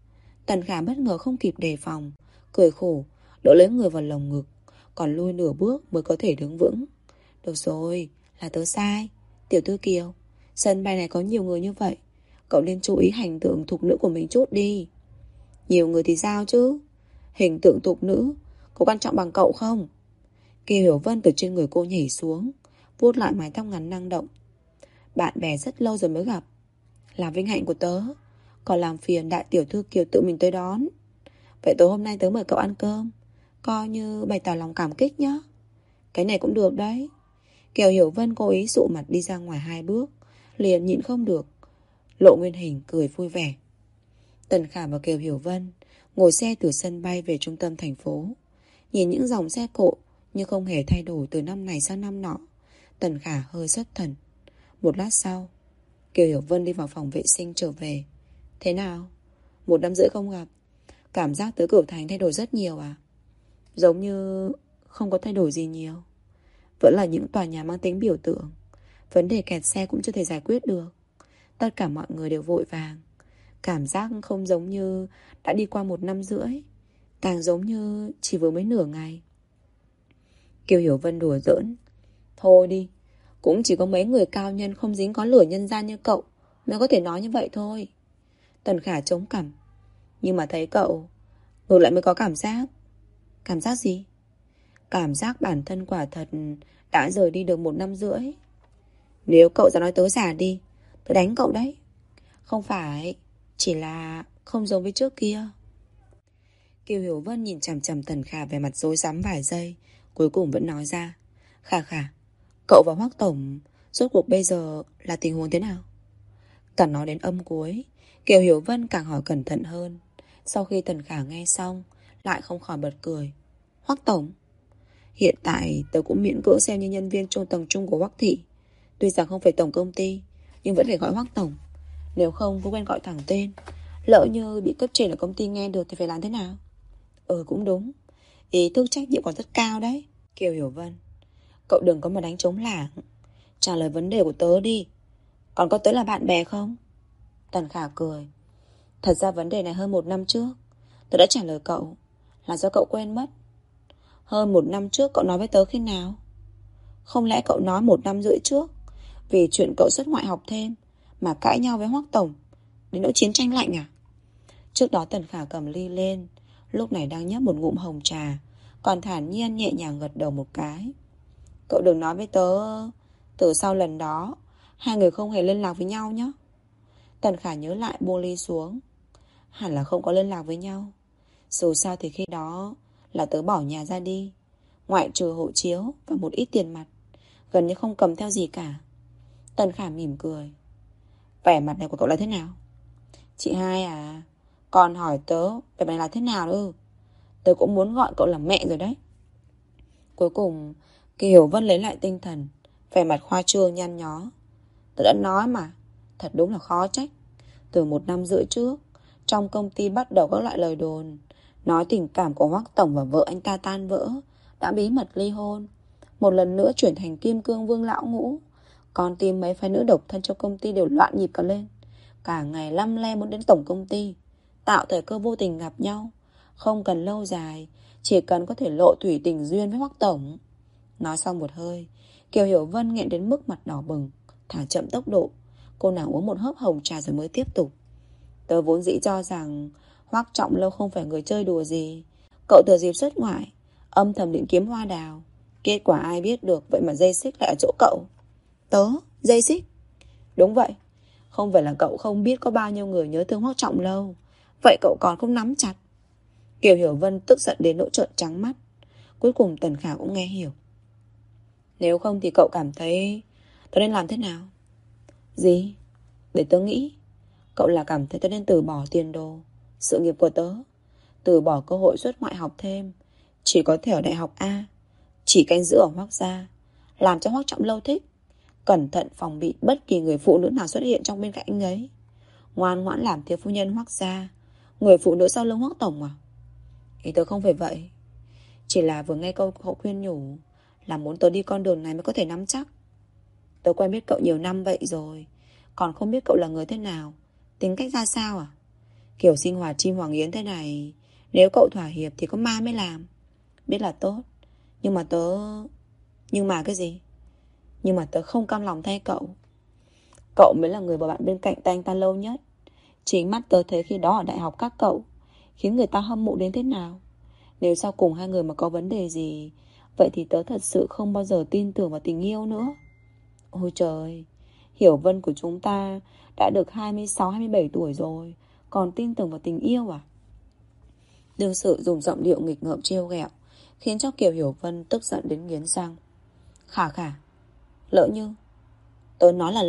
Tần Khả bất ngờ không kịp đề phòng, cười khổ, đỡ lấy người vào lồng ngực, còn lui nửa bước mới có thể đứng vững. Được rồi, là tớ sai. Tiểu Thư Kiều, sân bay này có nhiều người như vậy, cậu nên chú ý hình tượng thục nữ của mình chút đi. Nhiều người thì sao chứ? Hình tượng thục nữ có quan trọng bằng cậu không? Kiều Hiểu Vân từ trên người cô nhảy xuống, vuốt lại mái tóc ngắn năng động. Bạn bè rất lâu rồi mới gặp, là vinh hạnh của tớ. Còn làm phiền đại tiểu thư Kiều tự mình tới đón. Vậy tối hôm nay tớ mời cậu ăn cơm, coi như bày tỏ lòng cảm kích nhé. Cái này cũng được đấy. Kiều Hiểu Vân cố ý dụ mặt đi ra ngoài 2 bước, liền nhịn không được, lộ nguyên hình cười vui vẻ. Tần Khả và Kiều Hiểu Vân ngồi xe từ sân bay về trung tâm thành phố, nhìn những dòng xe cộ nhưng không hề thay đổi từ năm này sang năm nọ. Tần Khả hơi xuất thần. Một lát sau, Kiều Hiểu Vân đi vào phòng vệ sinh trở về. Thế nào? 1 năm rưỡi không gặp, cảm giác tới Cửu Thành thay đổi rất nhiều à? Giống như không có thay đổi gì nhiều. Vẫn là những tòa nhà mang tính biểu tượng. Vấn đề kẹt xe cũng chưa thể giải quyết được. Tất cả mọi người đều vội vàng. Cảm giác không giống như đã đi qua 1 năm rưỡi, càng giống như chỉ vừa mới nửa ngày. Kiều Hiểu Vân đùa giỡn. Thôi đi, cũng chỉ có mấy người cao nhân không dính có lửa nhân gian như cậu mới có thể nói như vậy thôi. Tần Khả chống cằm. Nhưng mà thấy cậu, ngược lại mới có cảm giác. Cảm giác gì? Cảm giác bản thân quả thật đã rời đi được 1 năm rưỡi. Nếu cậu dám nói tớ giả đi, tớ đánh cậu đấy. Không phải, chỉ là không giống với trước kia. Kiều Hiểu Vân nhìn chằm chằm Tần Khả về mặt rối rắm vài giây, cuối cùng vẫn nói ra. Khả Khả, cậu và Hoắc Tổng rốt cuộc bây giờ là tình huống thế nào? Càng nói đến âm cuối, Kiều Hiểu Vân càng hỏi cẩn thận hơn. Sau khi Tần Khả nghe xong, lại không khỏi bật cười. Hoắc Tổng? Hiện tại tớ cũng miễn cưỡng xem như nhân viên trung tầng trung của Hoắc Thị. Tuy rằng không phải tổng công ty, nhưng vẫn phải gọi Hoắc Tổng. Nếu không cũng quen gọi thẳng tên. Lỡ như bị cấp trên ở công ty nghe được thì phải làm thế nào? Cũng đúng. Ý thức trách nhiệm còn rất cao đấy. Kiều Hiểu Vân, cậu đừng có mà đánh trống lảng. Trả lời vấn đề của tớ đi. Còn có tớ là bạn bè không? Tần Khả cười. Thật ra vấn đề này hơn 1 năm trước tớ đã trả lời cậu, là do cậu quên mất. Hơn 1 năm trước cậu nói với tớ khi nào? Không lẽ cậu nói 1 năm rưỡi trước, vì chuyện cậu xuất ngoại học thêm mà cãi nhau với Hoắc Tổng, đến nỗi chiến tranh lạnh à? Trước đó Tần Khả cầm ly lên, lúc này đang nhấp một ngụm hồng trà, còn thản nhiên nhẹ nhàng gật đầu một cái. Cậu đừng nói với tớ từ sau lần đó 2 người không hề liên lạc với nhau nhé. Tần Khả nhớ lại buông ly xuống. Hẳn là không có liên lạc với nhau. Dù sao thì khi đó là tớ bỏ nhà ra đi, ngoại trừ hộ chiếu và một ít tiền mặt, gần như không cầm theo gì cả. Tần Khả mỉm cười. Vẻ mặt này của cậu là thế nào? Chị hai à, còn hỏi tớ vẻ mặt này là thế nào ư? Tớ cũng muốn gọi cậu là mẹ rồi đấy. Cuối cùng Kỳ Hiểu Vân lấy lại tinh thần, vẻ mặt khoa trương nhăn nhó. Tớ đã nói mà, thật đúng là khó trách. Từ 1 năm rưỡi trước, trong công ty bắt đầu các loại lời đồn, nói tình cảm của Hoắc Tổng và vợ anh ta tan vỡ, đã bí mật ly hôn, một lần nữa chuyển thành kim cương vương lão ngũ. Con tim mấy phái nữ độc thân cho công ty đều loạn nhịp cả lên, cả ngày lăm le muốn đến tổng công ty, tạo thời cơ vô tình gặp nhau. Không cần lâu dài, chỉ cần có thể lộ thủy tình duyên với Hoắc Tổng. Nói xong một hơi, Kiều Hiểu Vân nghẹn đến mức mặt đỏ bừng, thả chậm tốc độ. Cô nàng uống một hớp hồng trà rồi mới tiếp tục. Tớ vốn dĩ cho rằng Hoắc Trọng Lâu không phải người chơi đùa gì. Cậu thừa dịp xuất ngoại âm thầm định kiếm hoa đào. Kết quả ai biết được, vậy mà dây xích lại ở chỗ cậu. Tớ? Dây xích? Đúng vậy. Không phải là cậu không biết có bao nhiêu người nhớ thương Hoắc Trọng Lâu, vậy cậu còn không nắm chặt. Kiều Hiểu Vân tức giận đến nỗi trợn trắng mắt. Cuối cùng Tần Khả cũng nghe hiểu. Nếu không thì cậu cảm thấy tớ nên làm thế nào? Gì? Để tớ nghĩ. Cậu là cảm thấy tớ nên từ bỏ tiền đồ, sự nghiệp của tớ, từ bỏ cơ hội xuất ngoại học thêm, chỉ có thể ở đại học A, chỉ canh giữ ở Hoắc gia, làm cho Hoắc Trọng Lâu thích, cẩn thận phòng bị bất kỳ người phụ nữ nào xuất hiện trong bên cạnh anh ấy, ngoan ngoãn làm thiếu phu nhân Hoắc gia, người phụ nữ sau lưng Hoắc Tổng à? Ý tớ không phải vậy, chỉ là vừa nghe câu cậu khuyên nhủ là muốn tớ đi con đường này mới có thể nắm chắc. Tớ quen biết cậu nhiều năm vậy rồi, còn không biết cậu là người thế nào, tính cách ra sao à? Kiểu sinh hoạt chim hoàng yến thế này, nếu cậu thỏa hiệp thì có ma mới làm. Biết là tốt, nhưng mà tớ... Nhưng mà cái gì? Nhưng mà tớ không cam lòng thay cậu. Cậu mới là người bầu bạn bên cạnh tay anh ta lâu nhất. Chính mắt tớ thấy khi đó ở đại học các cậu khiến người ta hâm mộ đến thế nào. Nếu sau cùng hai người mà có vấn đề gì, vậy thì tớ thật sự không bao giờ tin tưởng vào tình yêu nữa. Ôi trời, Hiểu Vân của chúng ta đã được 26-27 tuổi rồi, còn tin tưởng vào tình yêu à? Đương sự dùng giọng điệu nghịch ngợm trêu ghẹo, khiến cho Kiều Hiểu Vân tức giận đến nghiến răng. Khả khả, lỡ như, tớ nói là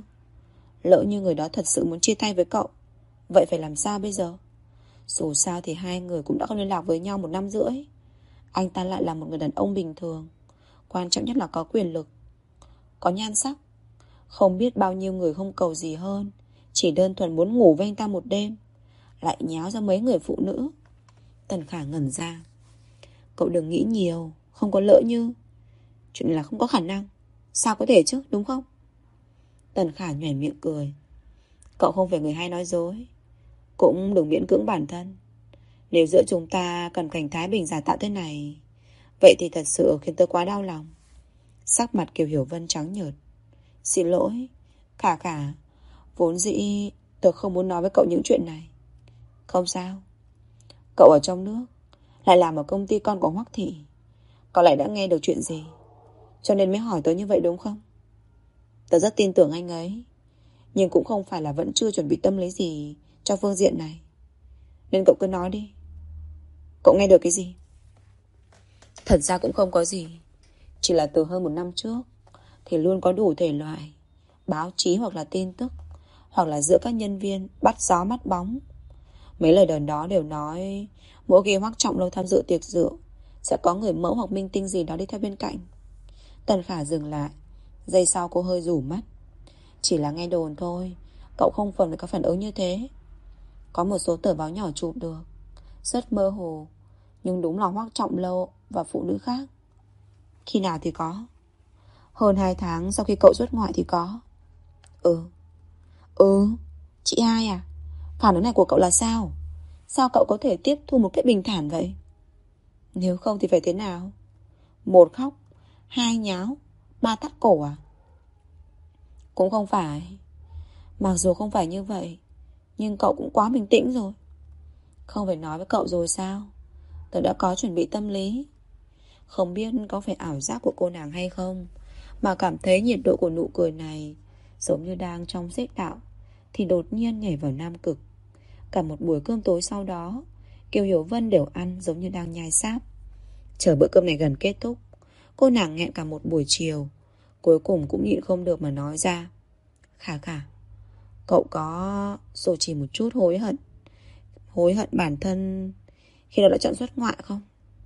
lỡ như người đó thật sự muốn chia tay với cậu, vậy phải làm sao bây giờ? Dù sao thì hai người cũng đã không liên lạc với nhau 1 năm rưỡi. Anh ta lại là một người đàn ông bình thường, quan trọng nhất là có quyền lực, có nhan sắc. Không biết bao nhiêu người không cầu gì hơn, chỉ đơn thuần muốn ngủ với anh ta một đêm, lại nháo ra mấy người phụ nữ. Tần Khả ngẩn ra. Cậu đừng nghĩ nhiều, không có lỡ như. Chuyện là không có khả năng. Sao có thể chứ, đúng không? Tần Khả nhoẻn miệng cười. Cậu không phải người hay nói dối, cũng đừng miễn cưỡng bản thân. Nếu giữa chúng ta cần cảnh thái bình giả tạo thế này, vậy thì thật sự khiến tôi quá đau lòng. Sắc mặt Kiều Hiểu Vân trắng nhợt. Xin lỗi, Khả khả, vốn dĩ tôi không muốn nói với cậu những chuyện này. Không sao. Cậu ở trong nước, lại làm ở công ty con của Hoắc Thị, có lẽ đã nghe được chuyện gì, cho nên mới hỏi tớ như vậy đúng không? Tớ rất tin tưởng anh ấy, nhưng cũng không phải là vẫn chưa chuẩn bị tâm lý gì cho phương diện này. Nên cậu cứ nói đi. Cậu nghe được cái gì? Thật ra cũng không có gì. Chỉ là từ hơn 1 năm trước thì luôn có đủ thể loại báo chí hoặc là tin tức, hoặc là giữa các nhân viên bắt gió bắt bóng. Mấy lời đồn đó đều nói mỗi khi Hoắc Trọng Lâu tham dự tiệc rượu sẽ có người mẫu hoặc minh tinh gì đó đi theo bên cạnh. Tần Khả dừng lại. Giây sau cô hơi rủ mắt. Chỉ là nghe đồn thôi, cậu không cần phải có phản ứng như thế. Có một số tờ báo nhỏ chụp được, rất mơ hồ, nhưng đúng là Hoắc Trọng Lâu và phụ nữ khác. Khi nào thì có? Hơn 2 tháng sau khi cậu xuất ngoại thì có. Ừ, chị hai à? Phản ứng này của cậu là sao? Sao cậu có thể tiếp thu một cách bình thản vậy? Nếu không thì phải thế nào? 1 khóc, 2 nháo, 3 thắt cổ à? Cũng không phải. Mặc dù không phải như vậy, nhưng cậu cũng quá bình tĩnh rồi. Không phải nói với cậu rồi sao? Tớ đã có chuẩn bị tâm lý. Không biết có phải ảo giác của cô nàng hay không, mà cảm thấy nhiệt độ của nụ cười này giống như đang trong xích đạo, thì đột nhiên nhảy vào nam cực. Cả một buổi cơm tối sau đó, Kiều Hiểu Vân đều ăn giống như đang nhai sáp. Chờ bữa cơm này gần kết thúc, cô nàng nghẹn cả một buổi chiều, cuối cùng cũng nhịn không được mà nói ra. Khả khả, cậu có rồi chỉ một chút hối hận bản thân khi đã chọn xuất ngoại không?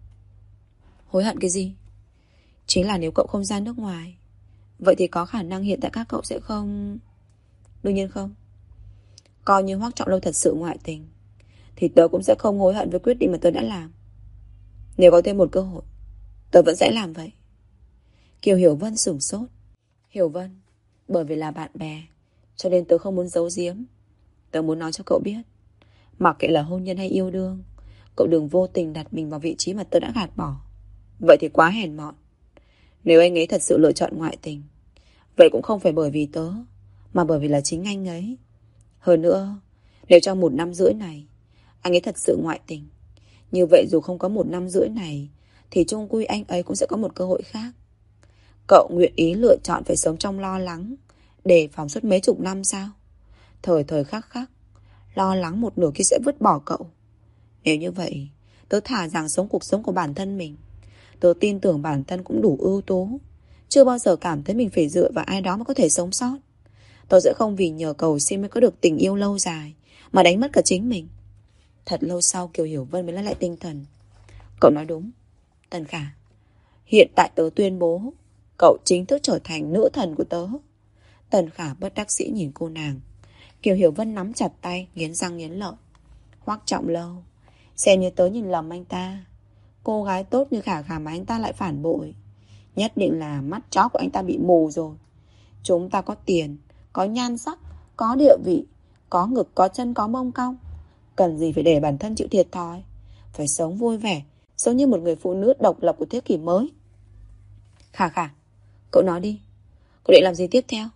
Hối hận cái gì? Chính là nếu cậu không ra nước ngoài, vậy thì có khả năng hiện tại các cậu sẽ không... Đương nhiên không. Coi như Hoắc Trọng Lâu thật sự ngoại tình, thì tớ cũng sẽ không hối hận với quyết định mà tớ đã làm. Nếu có thêm một cơ hội, tớ vẫn sẽ làm vậy. Kiều Hiểu Vân sửng sốt. Hiểu Vân, bởi vì là bạn bè, cho nên tớ không muốn giấu giếm. Tớ muốn nói cho cậu biết, mặc kệ là hôn nhân hay yêu đương, cậu đừng vô tình đặt mình vào vị trí mà tớ đã gạt bỏ. Vậy thì quá hèn mọn. Nếu anh ấy thật sự lựa chọn ngoại tình, vậy cũng không phải bởi vì tớ, mà bởi vì là chính anh ấy. Hơn nữa, nếu trong 1 năm rưỡi này anh ấy thật sự ngoại tình, như vậy dù không có 1 năm rưỡi này, thì chung quy anh ấy cũng sẽ có một cơ hội khác. Cậu nguyện ý lựa chọn phải sống trong lo lắng, đề phòng suốt mấy chục năm sao? Thời thời khắc khắc lo lắng một nửa kia sẽ vứt bỏ cậu. Nếu như vậy, tớ thà rằng sống cuộc sống của bản thân mình. Tớ tin tưởng bản thân cũng đủ ưu tố, chưa bao giờ cảm thấy mình phải dựa vào ai đó mới có thể sống sót. Tớ sẽ không vì nhờ cầu xin mới có được tình yêu lâu dài mà đánh mất cả chính mình. Thật lâu sau Kiều Hiểu Vân mới lấy lại tinh thần. Cậu nói đúng, Tần Khả. Hiện tại tớ tuyên bố cậu chính thức trở thành nữ thần của tớ. Tần Khả bất đắc dĩ nhìn cô nàng. Kiều Hiểu Vân nắm chặt tay, nghiến răng nghiến lợi. Hoắc Trọng Lâu, xem như tớ nhìn lầm anh ta. Cô gái tốt như Khả Khả mà anh ta lại phản bội, nhất định là mắt chó của anh ta bị mù rồi. Chúng ta có tiền, có nhan sắc, có địa vị, có ngực, có chân, có mông cong. Cần gì phải để bản thân chịu thiệt thòi. Phải sống vui vẻ, sống như một người phụ nữ độc lập của thế kỷ mới. Khả Khả, cậu nói đi, cậu định làm gì tiếp theo?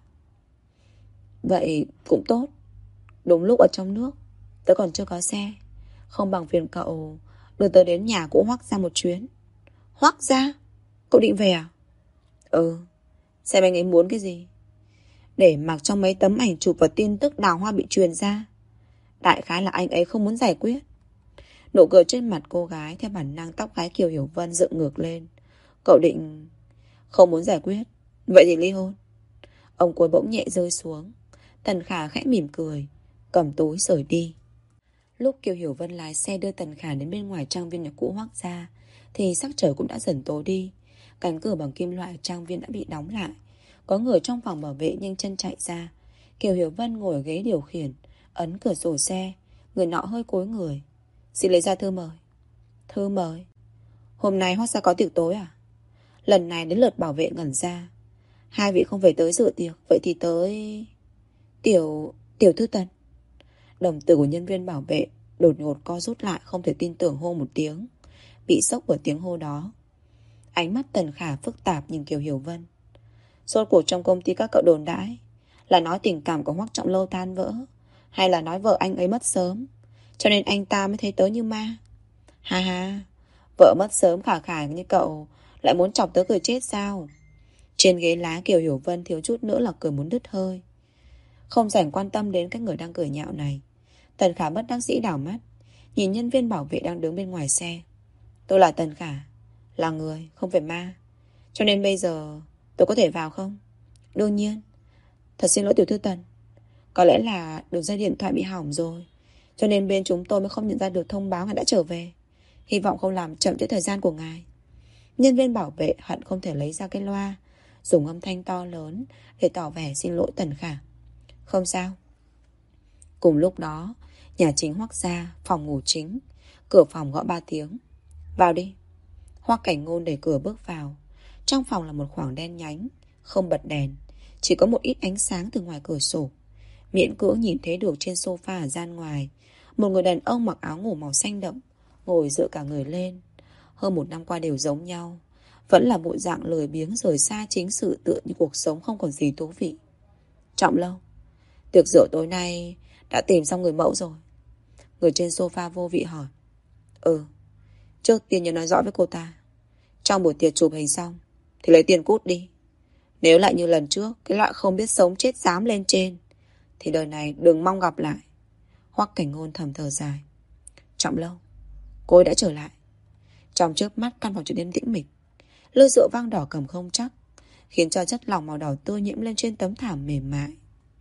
Vậy cũng tốt. Đúng lúc ở trong nước tớ còn chưa có xe, không bằng phiền cậu đưa tớ đến nhà của Hoắc gia một chuyến. Hoắc gia? Cậu định về à? Ừ. Xem anh ấy muốn cái gì. Để mặc trong mấy tấm ảnh chụp và tin tức đào hoa bị truyền ra, đại khái là anh ấy không muốn giải quyết. Nụ cười trên mặt cô gái theo bản năng tóc gái Kiều Hiểu Vân dựng ngược lên. Cậu định không muốn giải quyết, vậy thì ly hôn. Ông cuối bỗng nhẹ rơi xuống. Tần Khả khẽ mỉm cười, cầm túi rời đi. Lúc Kiều Hiểu Vân lái xe đưa Tần Khả đến bên ngoài trang viên nhà cũ Hoắc gia thì sắc trời cũng đã dần tối đi. Cánh cửa bằng kim loại trang viên đã bị đóng lại. Có người trong phòng bảo vệ nhanh chân chạy ra. Kiều Hiểu Vân ngồi ở ghế điều khiển, ấn cửa sổ xe. Người nọ hơi cúi người. Xin lấy ra thư mời. Thư mời? Hôm nay Hoắc gia có tiệc tối à? Lần này đến lượt bảo vệ ngẩn ra. Hai vị không về tới dự tiệc, vậy thì tới... Tiểu thư Tần. Đồng tử của nhân viên bảo vệ đột ngột co rút lại, không thể tin tưởng hô một tiếng. Bị sốc bởi tiếng hô đó. Ánh mắt Tần Khả phức tạp nhìn Kiều Hiểu Vân. Rốt cuộc trong công ty các cậu đồn đãi là nói tình cảm của Hoắc Trọng Lâu tan vỡ, hay là nói vợ anh ấy mất sớm, cho nên anh ta mới thấy tớ như ma? Ha ha, vợ mất sớm khả khả như cậu lại muốn chọc tớ cười chết sao? Trên ghế lá Kiều Hiểu Vân thiếu chút nữa là cười muốn đứt hơi. Không rảnh quan tâm đến các người đang cười nhạo này, Tần Khả bất đắc dĩ đảo mắt, nhìn nhân viên bảo vệ đang đứng bên ngoài xe. Tôi là Tần Khả, là người, không phải ma. Cho nên bây giờ tôi có thể vào không? Đương nhiên. Thật xin lỗi tiểu thư Tần, có lẽ là đường dây điện thoại bị hỏng rồi, cho nên bên chúng tôi mới không nhận ra được thông báo ngài đã trở về. Hy vọng không làm chậm trễ thời gian của ngài. Nhân viên bảo vệ hận không thể lấy ra cái loa, dùng âm thanh to lớn để tỏ vẻ xin lỗi Tần Khả. Không sao. Cùng lúc đó, nhà chính Hoắc gia, phòng ngủ chính, cửa phòng gõ 3 tiếng. Vào đi. Hoắc Cảnh Ngôn đẩy cửa bước vào. Trong phòng là một khoảng đen nhánh, không bật đèn, chỉ có một ít ánh sáng từ ngoài cửa sổ. Miễn cưỡng nhìn thấy được trên sofa ở gian ngoài, một người đàn ông mặc áo ngủ màu xanh đậm, ngồi dựa cả người lên. Hơn một năm qua đều giống nhau, vẫn là bộ dạng lười biếng rời xa chính sự, tựa như cuộc sống không còn gì thú vị. Trọng Lâu, tiệc rượu tối nay đã tìm xong người mẫu rồi. Người trên sofa vô vị hỏi. Ừ. Trước tiên nhớ nói rõ với cô ta, trong buổi tiệc chụp hình xong thì lấy tiền cút đi. Nếu lại như lần trước, cái loại không biết sống chết dám lên trên, thì đời này đừng mong gặp lại. Hoắc Cảnh Ngôn thầm thở dài. Trọng Lâu, cô ấy đã trở lại. Trong chớp mắt căn phòng trở nên tĩnh mịch. Ly rượu vang đỏ cầm không chắc, khiến cho chất lỏng màu đỏ tươi nhiễm lên trên tấm thảm mềm mại.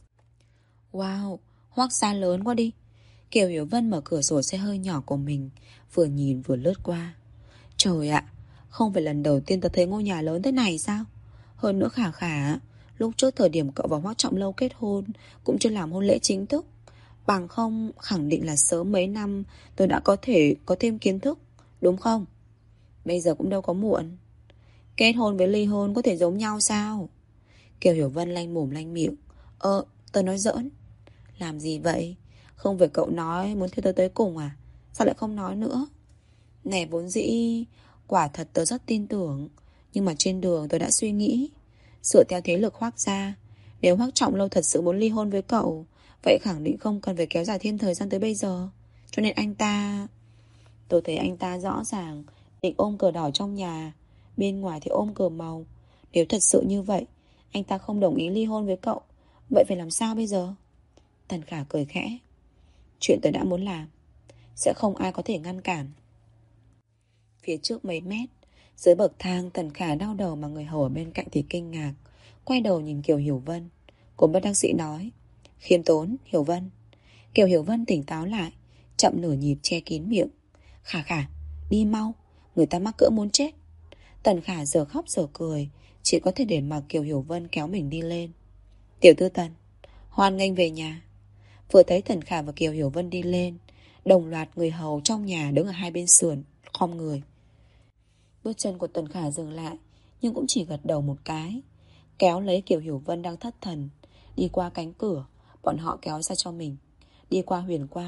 Wow, Hoắc gia lớn quá đi. Kiều Hiểu Vân mở cửa sổ xe hơi nhỏ của mình, vừa nhìn vừa lướt qua. Trời ạ, không phải lần đầu tiên tớ thấy ngôi nhà lớn thế này sao? Hơn nữa Khả Khả, lúc trước thời điểm cậu và Hoắc Trọng Lâu kết hôn cũng chưa làm hôn lễ chính thức. Bằng không khẳng định là sớm mấy năm tôi đã có thể có thêm kiến thức, đúng không? Bây giờ cũng đâu có muộn. Kết hôn với ly hôn có thể giống nhau sao? Kiều Hiểu Vân lanh mồm lanh miệng. Tớ nói giỡn. Làm gì vậy? Không phải cậu nói muốn theo tớ tới cùng à? Sao lại không nói nữa? Nè vốn dĩ quả thật tớ rất tin tưởng, nhưng mà trên đường tớ đã suy nghĩ, dựa theo thế lực Hoắc gia, nếu Hoắc Trọng Lâu thật sự muốn ly hôn với cậu, vậy khẳng định không cần phải kéo dài thêm thời gian tới bây giờ. Cho nên anh ta... Tôi thấy anh ta rõ ràng định ôm cờ đỏ trong nhà, bên ngoài thì ôm cờ màu. Nếu thật sự như vậy, anh ta không đồng ý ly hôn với cậu, vậy phải làm sao bây giờ? Tần Khả cười khẽ. Chuyện tôi đã muốn làm, sẽ không ai có thể ngăn cản. Phía trước mấy mét, dưới bậc thang, Tần Khả đau đầu mà người hầu ở bên cạnh thì kinh ngạc, quay đầu nhìn Kiều Hiểu Vân. Cô bất đắc dĩ nói. Khiêm tốn, Hiểu Vân. Kiều Hiểu Vân tỉnh táo lại, chậm nửa nhịp che kín miệng. Khả Khả, đi mau, người ta mắc cỡ muốn chết. Tần Khả giờ khóc giờ cười, chỉ có thể để mặc Kiều Hiểu Vân kéo mình đi lên. Tiểu thư Tần, hoan nghênh về nhà. Vừa thấy Tần Khả và Kiều Hiểu Vân đi lên, đồng loạt người hầu trong nhà đứng ở hai bên sườn khom người. Bước chân của Tần Khả dừng lại, nhưng cũng chỉ gật đầu một cái, kéo lấy Kiều Hiểu Vân đang thất thần. Đi qua cánh cửa, bọn họ kéo ra cho mình. Đi qua huyền quan,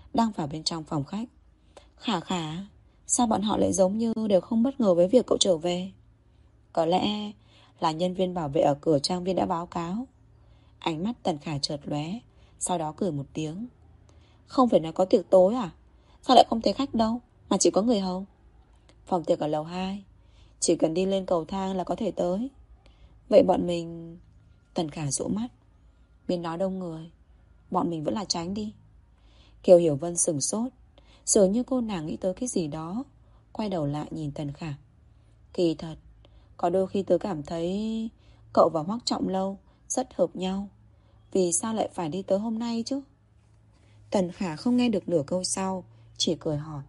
đang vào bên trong phòng khách. Khả Khả, sao bọn họ lại giống như đều không bất ngờ với việc cậu trở về? Có lẽ là nhân viên bảo vệ ở cửa trang viên đã báo cáo. Ánh mắt Tần Khả chợt lóe, sau đó cười một tiếng. Không phải nói có tiệc tối à? Sao lại không thấy khách đâu, mà chỉ có người hầu? Phòng tiệc ở lầu 2, chỉ cần đi lên cầu thang là có thể tới. Vậy bọn mình... Tần Khả rũ mắt. Bên đó đông người, bọn mình vẫn là tránh đi. Kiều Hiểu Vân sửng sốt, dường như cô nàng nghĩ tới cái gì đó, quay đầu lại nhìn Tần Khả. Kỳ thật, có đôi khi tớ cảm thấy cậu và Hoắc Trọng Lâu rất hợp nhau. Vì sao lại phải đi tới hôm nay chứ? Tần Khả không nghe được nửa câu sau, chỉ cười hỏi.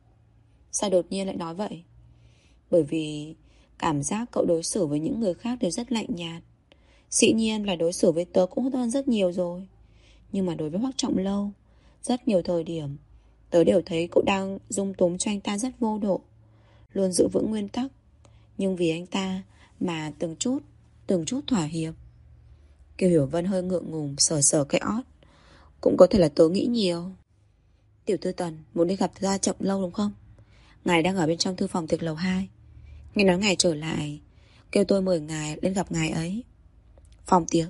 Sao đột nhiên lại nói vậy? Bởi vì cảm giác cậu đối xử với những người khác đều rất lạnh nhạt. Dĩ nhiên là đối xử với tớ cũng hơn rất nhiều rồi. Nhưng mà đối với Hoắc Trọng Lâu, rất nhiều thời điểm tớ đều thấy cậu đang dung túng cho anh ta rất vô độ, luôn giữ vững nguyên tắc, nhưng vì anh ta mà từng chút thỏa hiệp. Kiều Hiểu Vân hơi ngượng ngùng sờ sờ cái ót. Cũng có thể là tớ nghĩ nhiều. Tiểu thư Tần muốn đi gặp gia Trọng Lâu đúng không? Ngài đang ở bên trong thư phòng tiệc lầu 2. Nghe nói ngài trở lại, kêu tôi mời ngài lên gặp ngài ấy. Phòng tiệc.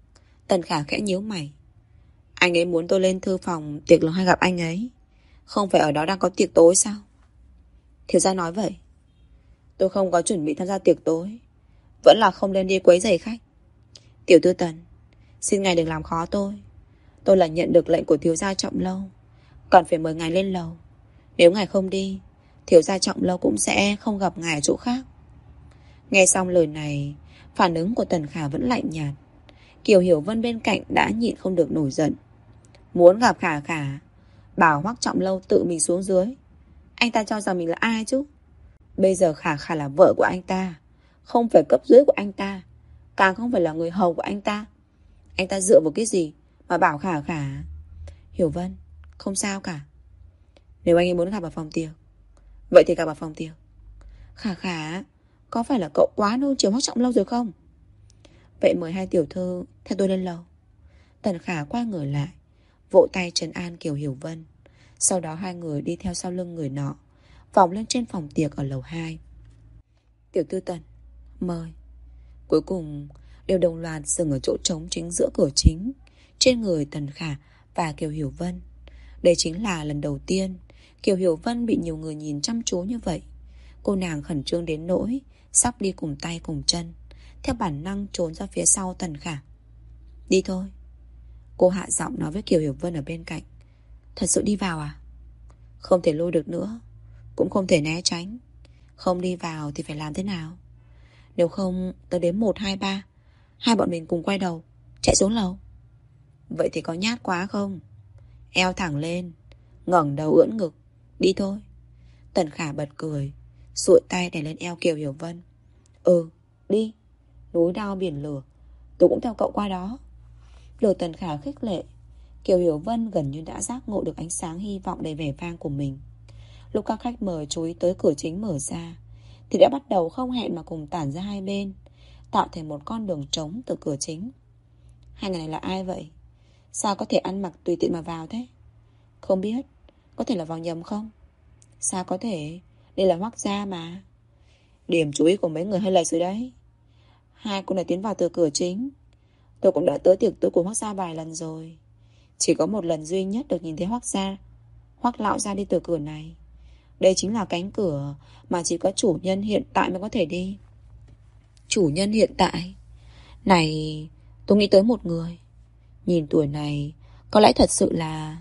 Tần Khả khẽ nhíu mày. Anh ấy muốn tôi lên thư phòng tiệc lầu 2 gặp anh ấy. Không phải ở đó đang có tiệc tối sao? Thiếu gia nói vậy. Tôi không có chuẩn bị tham gia tiệc tối, vẫn là không lên đi quấy rầy khách. Tiểu thư Tần, xin ngài đừng làm khó tôi. Tôi là nhận được lệnh của thiếu gia Trọng Lâu, còn phải mời ngài lên lầu. Nếu ngài không đi, thiếu gia Trọng Lâu cũng sẽ không gặp ngài ở chỗ khác. Nghe xong lời này, phản ứng của Tần Khả vẫn lạnh nhạt. Kiều Hiểu Vân bên cạnh đã nhịn không được nổi giận. Muốn gặp Khả Khả, bảo Hoắc Trọng Lâu tự mình xuống dưới. Anh ta cho rằng mình là ai chứ? Bây giờ Khả Khả là vợ của anh ta, không phải cấp dưới của anh ta, càng không phải là người hầu của anh ta. Anh ta dựa vào cái gì mà bảo Khả Khả? Hiểu Vân, không sao cả. Nếu anh ấy muốn gặp ở phòng tiệc, vậy thì gặp ở phòng tiệc. Khả Khả, có phải là cậu quá nuông chiều Hoắc Trọng Lâu rồi không? Vậy mời hai tiểu thư theo tôi lên lầu. Tần Khả quay người lại, vỗ tay trấn an Kiều Hiểu Vân. Sau đó hai người đi theo sau lưng người nọ, vòng lên trên phòng tiệc ở lầu 2. Tiểu thư Tần, mời. Cuối cùng đều đồng loạt dừng ở chỗ trống chính giữa cửa chính, trên người Tần Khả và Kiều Hiểu Vân. Đây chính là lần đầu tiên Kiều Hiểu Vân bị nhiều người nhìn chăm chú như vậy. Cô nàng khẩn trương đến nỗi sắp đi cùng tay cùng chân, theo bản năng trốn ra phía sau Tần Khả. Đi thôi. Cô hạ giọng nói với Kiều Hiểu Vân ở bên cạnh. Thật sự đi vào à? Không thể lôi được nữa, cũng không thể né tránh. Không đi vào thì phải làm thế nào? Nếu không tớ đếm 1, 2, 3, hai bọn mình cùng quay đầu chạy xuống lầu. Vậy thì có nhát quá không? Eo thẳng lên, ngẩng đầu ưỡn ngực. Đi thôi. Tần Khả bật cười, duỗi tay đè lên eo Kiều Hiểu Vân. Ừ, đi. Núi đao biển lửa, tôi cũng theo cậu qua đó. Lời Tần Khả khích lệ, Kiều Hiểu Vân gần như đã giác ngộ được ánh sáng hy vọng đầy vẻ vang của mình. Lúc các khách mời chú ý tới cửa chính mở ra, thì đã bắt đầu không hẹn mà cùng tản ra hai bên, tạo thành một con đường trống từ cửa chính. Hai người này là ai vậy? Sao có thể ăn mặc tùy tiện mà vào thế? Không biết, có thể là vào nhầm không? Sao có thể? Đây là Hoắc gia mà. Điểm chú ý của mấy người hơi lệch rồi đấy. Hai cô này tiến vào từ cửa chính. Tôi cũng đã tới tiệc tối của Hoắc gia vài lần rồi, chỉ có một lần duy nhất được nhìn thấy Hoắc lão gia đi từ cửa này. Đây chính là cánh cửa mà chỉ có chủ nhân hiện tại mới có thể đi. Chủ nhân hiện tại? Này, tôi nghĩ tới một người. Nhìn tuổi này, có lẽ thật sự là...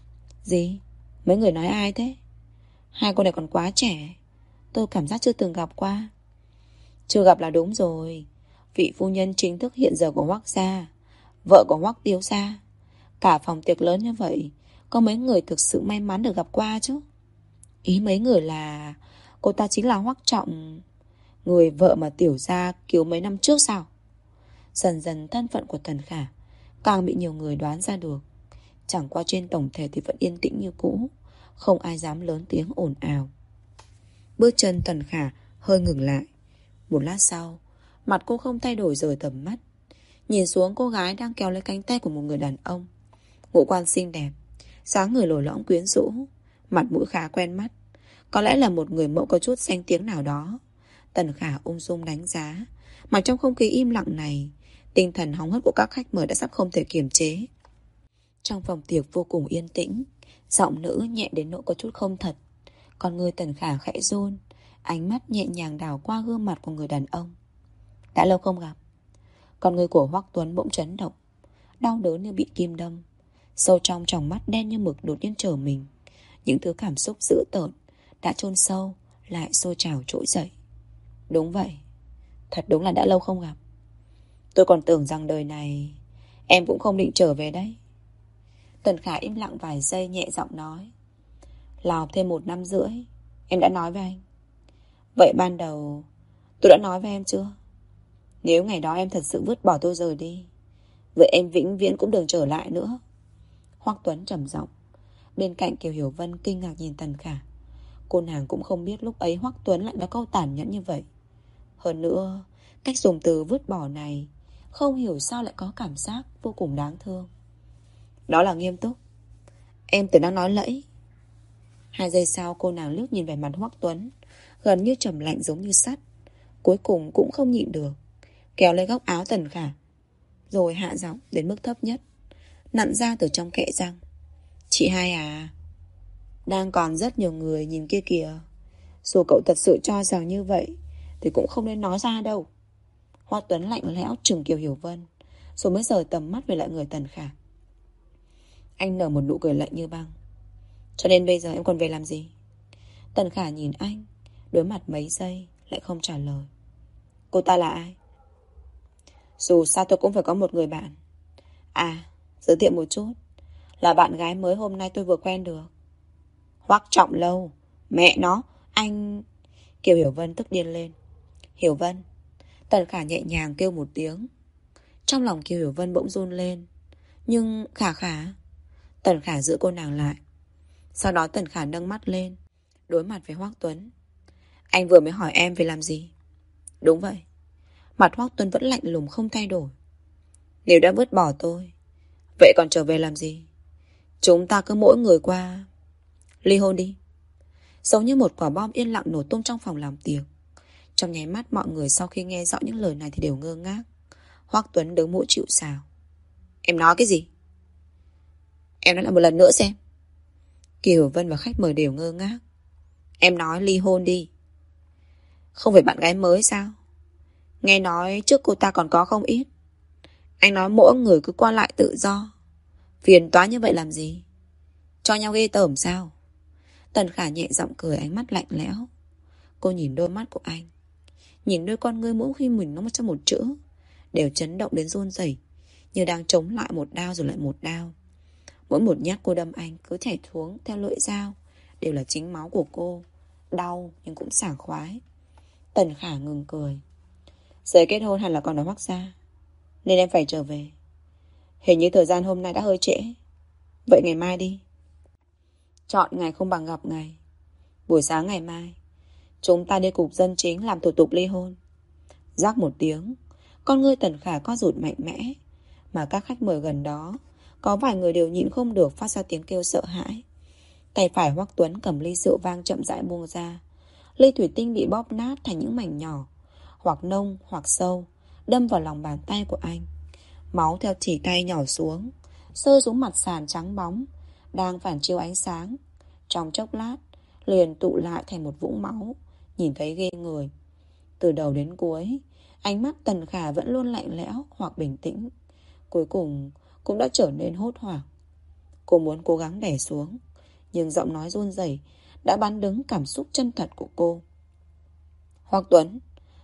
Gì? Mấy người nói ai thế? Hai cô này còn quá trẻ, tôi cảm giác chưa từng gặp qua. Chưa gặp là đúng rồi. Vị phu nhân chính thức hiện giờ của Hoắc gia, vợ của Hoắc Tiếu gia. Cả phòng tiệc lớn như vậy, có mấy người thực sự may mắn được gặp qua chứ? Ý mấy người là cô ta chính là Hoắc Trọng, người vợ mà Tiểu gia cứu mấy năm trước sao? Dần dần thân phận của Tần Khả càng bị nhiều người đoán ra được. Chẳng qua trên tổng thể thì vẫn yên tĩnh như cũ, không ai dám lớn tiếng ồn ào. Bước chân Tần Khả hơi ngừng lại. Một lát sau, mặt cô không thay đổi rời tầm mắt, nhìn xuống cô gái đang kéo lấy cánh tay của một người đàn ông. Ngũ quan xinh đẹp, Dáng người lồi lõm quyến rũ, mặt mũi khá quen mắt. Có lẽ là một người mẫu có chút danh tiếng nào đó. Tần Khả ung dung đánh giá. Mà trong không khí im lặng này, tinh thần hóng hớt của các khách mời đã sắp không thể kiềm chế. Trong phòng tiệc vô cùng yên tĩnh, giọng nữ nhẹ đến nỗi có chút không thật. Con người Tần Khả khẽ run, ánh mắt nhẹ nhàng đảo qua gương mặt của người đàn ông. Đã lâu không gặp. Con người của Hoắc Tuấn bỗng chấn động, đau đớn như bị kim đâm. Sâu trong tròng mắt đen như mực đột nhiên trở mình. Những thứ cảm xúc dữ tợn đã chôn sâu lại sôi trào trỗi dậy. Đúng vậy, thật đúng là đã lâu không gặp. Tôi còn tưởng rằng đời này em cũng không định trở về đấy. Tần Khả im lặng vài giây, nhẹ giọng nói. Là học thêm 1 năm rưỡi, em đã nói với anh. Vậy ban đầu tôi đã nói với em chưa? Nếu ngày đó em thật sự vứt bỏ tôi rời đi, vậy em vĩnh viễn cũng đừng trở lại nữa. Hoắc Tuấn trầm giọng. Bên cạnh Kiều Hiểu Vân kinh ngạc nhìn Tần Khả. Cô nàng cũng không biết lúc ấy Hoắc Tuấn lại nói câu tàn nhẫn như vậy. Hơn nữa, cách dùng từ vứt bỏ này không hiểu sao lại có cảm giác vô cùng đáng thương. Đó là nghiêm túc. Em tưởng đang nói lẫy. 2 giây sau cô nàng liếc nhìn về mặt Hoắc Tuấn, gần như trầm lạnh giống như sắt. Cuối cùng cũng không nhịn được, kéo lấy góc áo Tần Khả, rồi hạ giọng đến mức thấp nhất, nặn ra từ trong kẽ răng. Chị hai à, đang còn rất nhiều người nhìn kia kìa. Dù cậu thật sự cho rằng như vậy thì cũng không nên nói ra đâu. Hoắc Tuấn lạnh lẽo trừng Kiều Hiểu Vân, rồi mới rời tầm mắt về lại người Tần Khả. Anh nở một nụ cười lạnh như băng. Cho nên bây giờ em còn về làm gì? Tần Khả nhìn anh, đối mặt mấy giây lại không trả lời. Cô ta là ai? Dù sao tôi cũng phải có một người bạn. À, giới thiệu một chút, là bạn gái mới hôm nay tôi vừa quen được. Hoắc Trọng Lâu. Mẹ nó, anh... Kiều Hiểu Vân tức điên lên. Hiểu Vân. Tần Khả nhẹ nhàng kêu một tiếng. Trong lòng Kiều Hiểu Vân bỗng run lên. Nhưng Khả. Tần Khả giữ cô nàng lại. Sau đó Tần Khả nâng mắt lên, đối mặt với Hoắc Tuấn. Anh vừa mới hỏi em về làm gì? Đúng vậy. Mặt Hoắc Tuấn vẫn lạnh lùng không thay đổi. Nếu đã vứt bỏ tôi, vậy còn trở về làm gì? Chúng ta cứ mỗi người qua ly hôn đi. Giống như một quả bom yên lặng nổ tung trong phòng làm tiệc. Trong nháy mắt mọi người sau khi nghe rõ những lời này thì đều ngơ ngác. Hoắc Tuấn đứng mũi chịu sào. Em nói cái gì? Em nói lại một lần nữa xem. Kiều Vân và khách mời đều ngơ ngác. Em nói ly hôn đi. Không phải bạn gái mới sao? Nghe nói trước cô ta còn có không ít. Anh nói mỗi người cứ qua lại tự do, phiền toái như vậy làm gì? Cho nhau ghê tởm sao? Tần Khả nhẹ giọng cười, ánh mắt lạnh lẽo. Cô nhìn đôi mắt của anh, nhìn đôi con ngươi mỗi khi mình nói trong một chữ đều chấn động đến run rẩy, như đang chống lại một đao rồi lại một đao. Mỗi một nhát cô đâm anh cứ chảy xuống theo lưỡi dao đều là chính máu của cô. Đau nhưng cũng sảng khoái. Tần Khả ngừng cười. Giấy kết hôn hẳn là còn ở Hoắc gia, nên em phải trở về. Hình như thời gian hôm nay đã hơi trễ. Vậy ngày mai đi. Chọn ngày không bằng gặp ngày. Buổi sáng ngày mai chúng ta đi cục dân chính làm thủ tục ly hôn. Rắc một tiếng, con ngươi Tần Khả co rụt mạnh mẽ, mà các khách mời gần đó có vài người đều nhịn không được phát ra tiếng kêu sợ hãi. Tay phải Hoắc Tuấn cầm ly rượu vang chậm rãi buông ra. Ly thủy tinh bị bóp nát thành những mảnh nhỏ, hoặc nông hoặc sâu, đâm vào lòng bàn tay của anh. Máu theo chỉ tay nhỏ xuống, rơi xuống mặt sàn trắng bóng đang phản chiếu ánh sáng. Trong chốc lát liền tụ lại thành một vũng máu, nhìn thấy ghê người. Từ đầu đến cuối, ánh mắt Tần Khả vẫn luôn lạnh lẽo hoặc bình tĩnh, cuối cùng cũng đã trở nên hốt hoảng. Cô muốn cố gắng đè xuống, nhưng giọng nói run rẩy đã bắn đứng cảm xúc chân thật của cô. Hoắc Tuấn,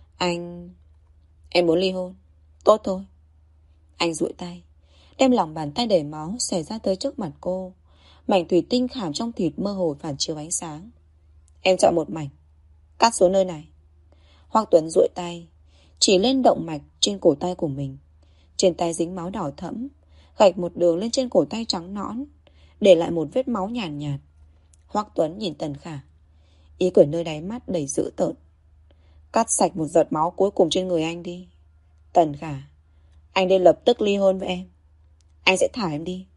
em muốn ly hôn. Tốt thôi. Anh duỗi tay, đem lòng bàn tay đầy máu xòe ra tới trước mặt cô. Mảnh thủy tinh khảm trong thịt mơ hồ phản chiếu ánh sáng. Em chọn một mảnh, cắt xuống nơi này. Hoắc Tuấn duỗi tay chỉ lên động mạch trên cổ tay của mình. Trên tay dính máu đỏ thẫm, gạch một đường lên trên cổ tay trắng nõn, để lại một vết máu nhàn nhạt. Hoắc Tuấn nhìn Tần Khả, ý cười nơi đáy mắt đầy dữ tợn. Cắt sạch một giọt máu cuối cùng trên người anh đi. Tần Khả, anh nên lập tức ly hôn với em. Anh sẽ thả em đi.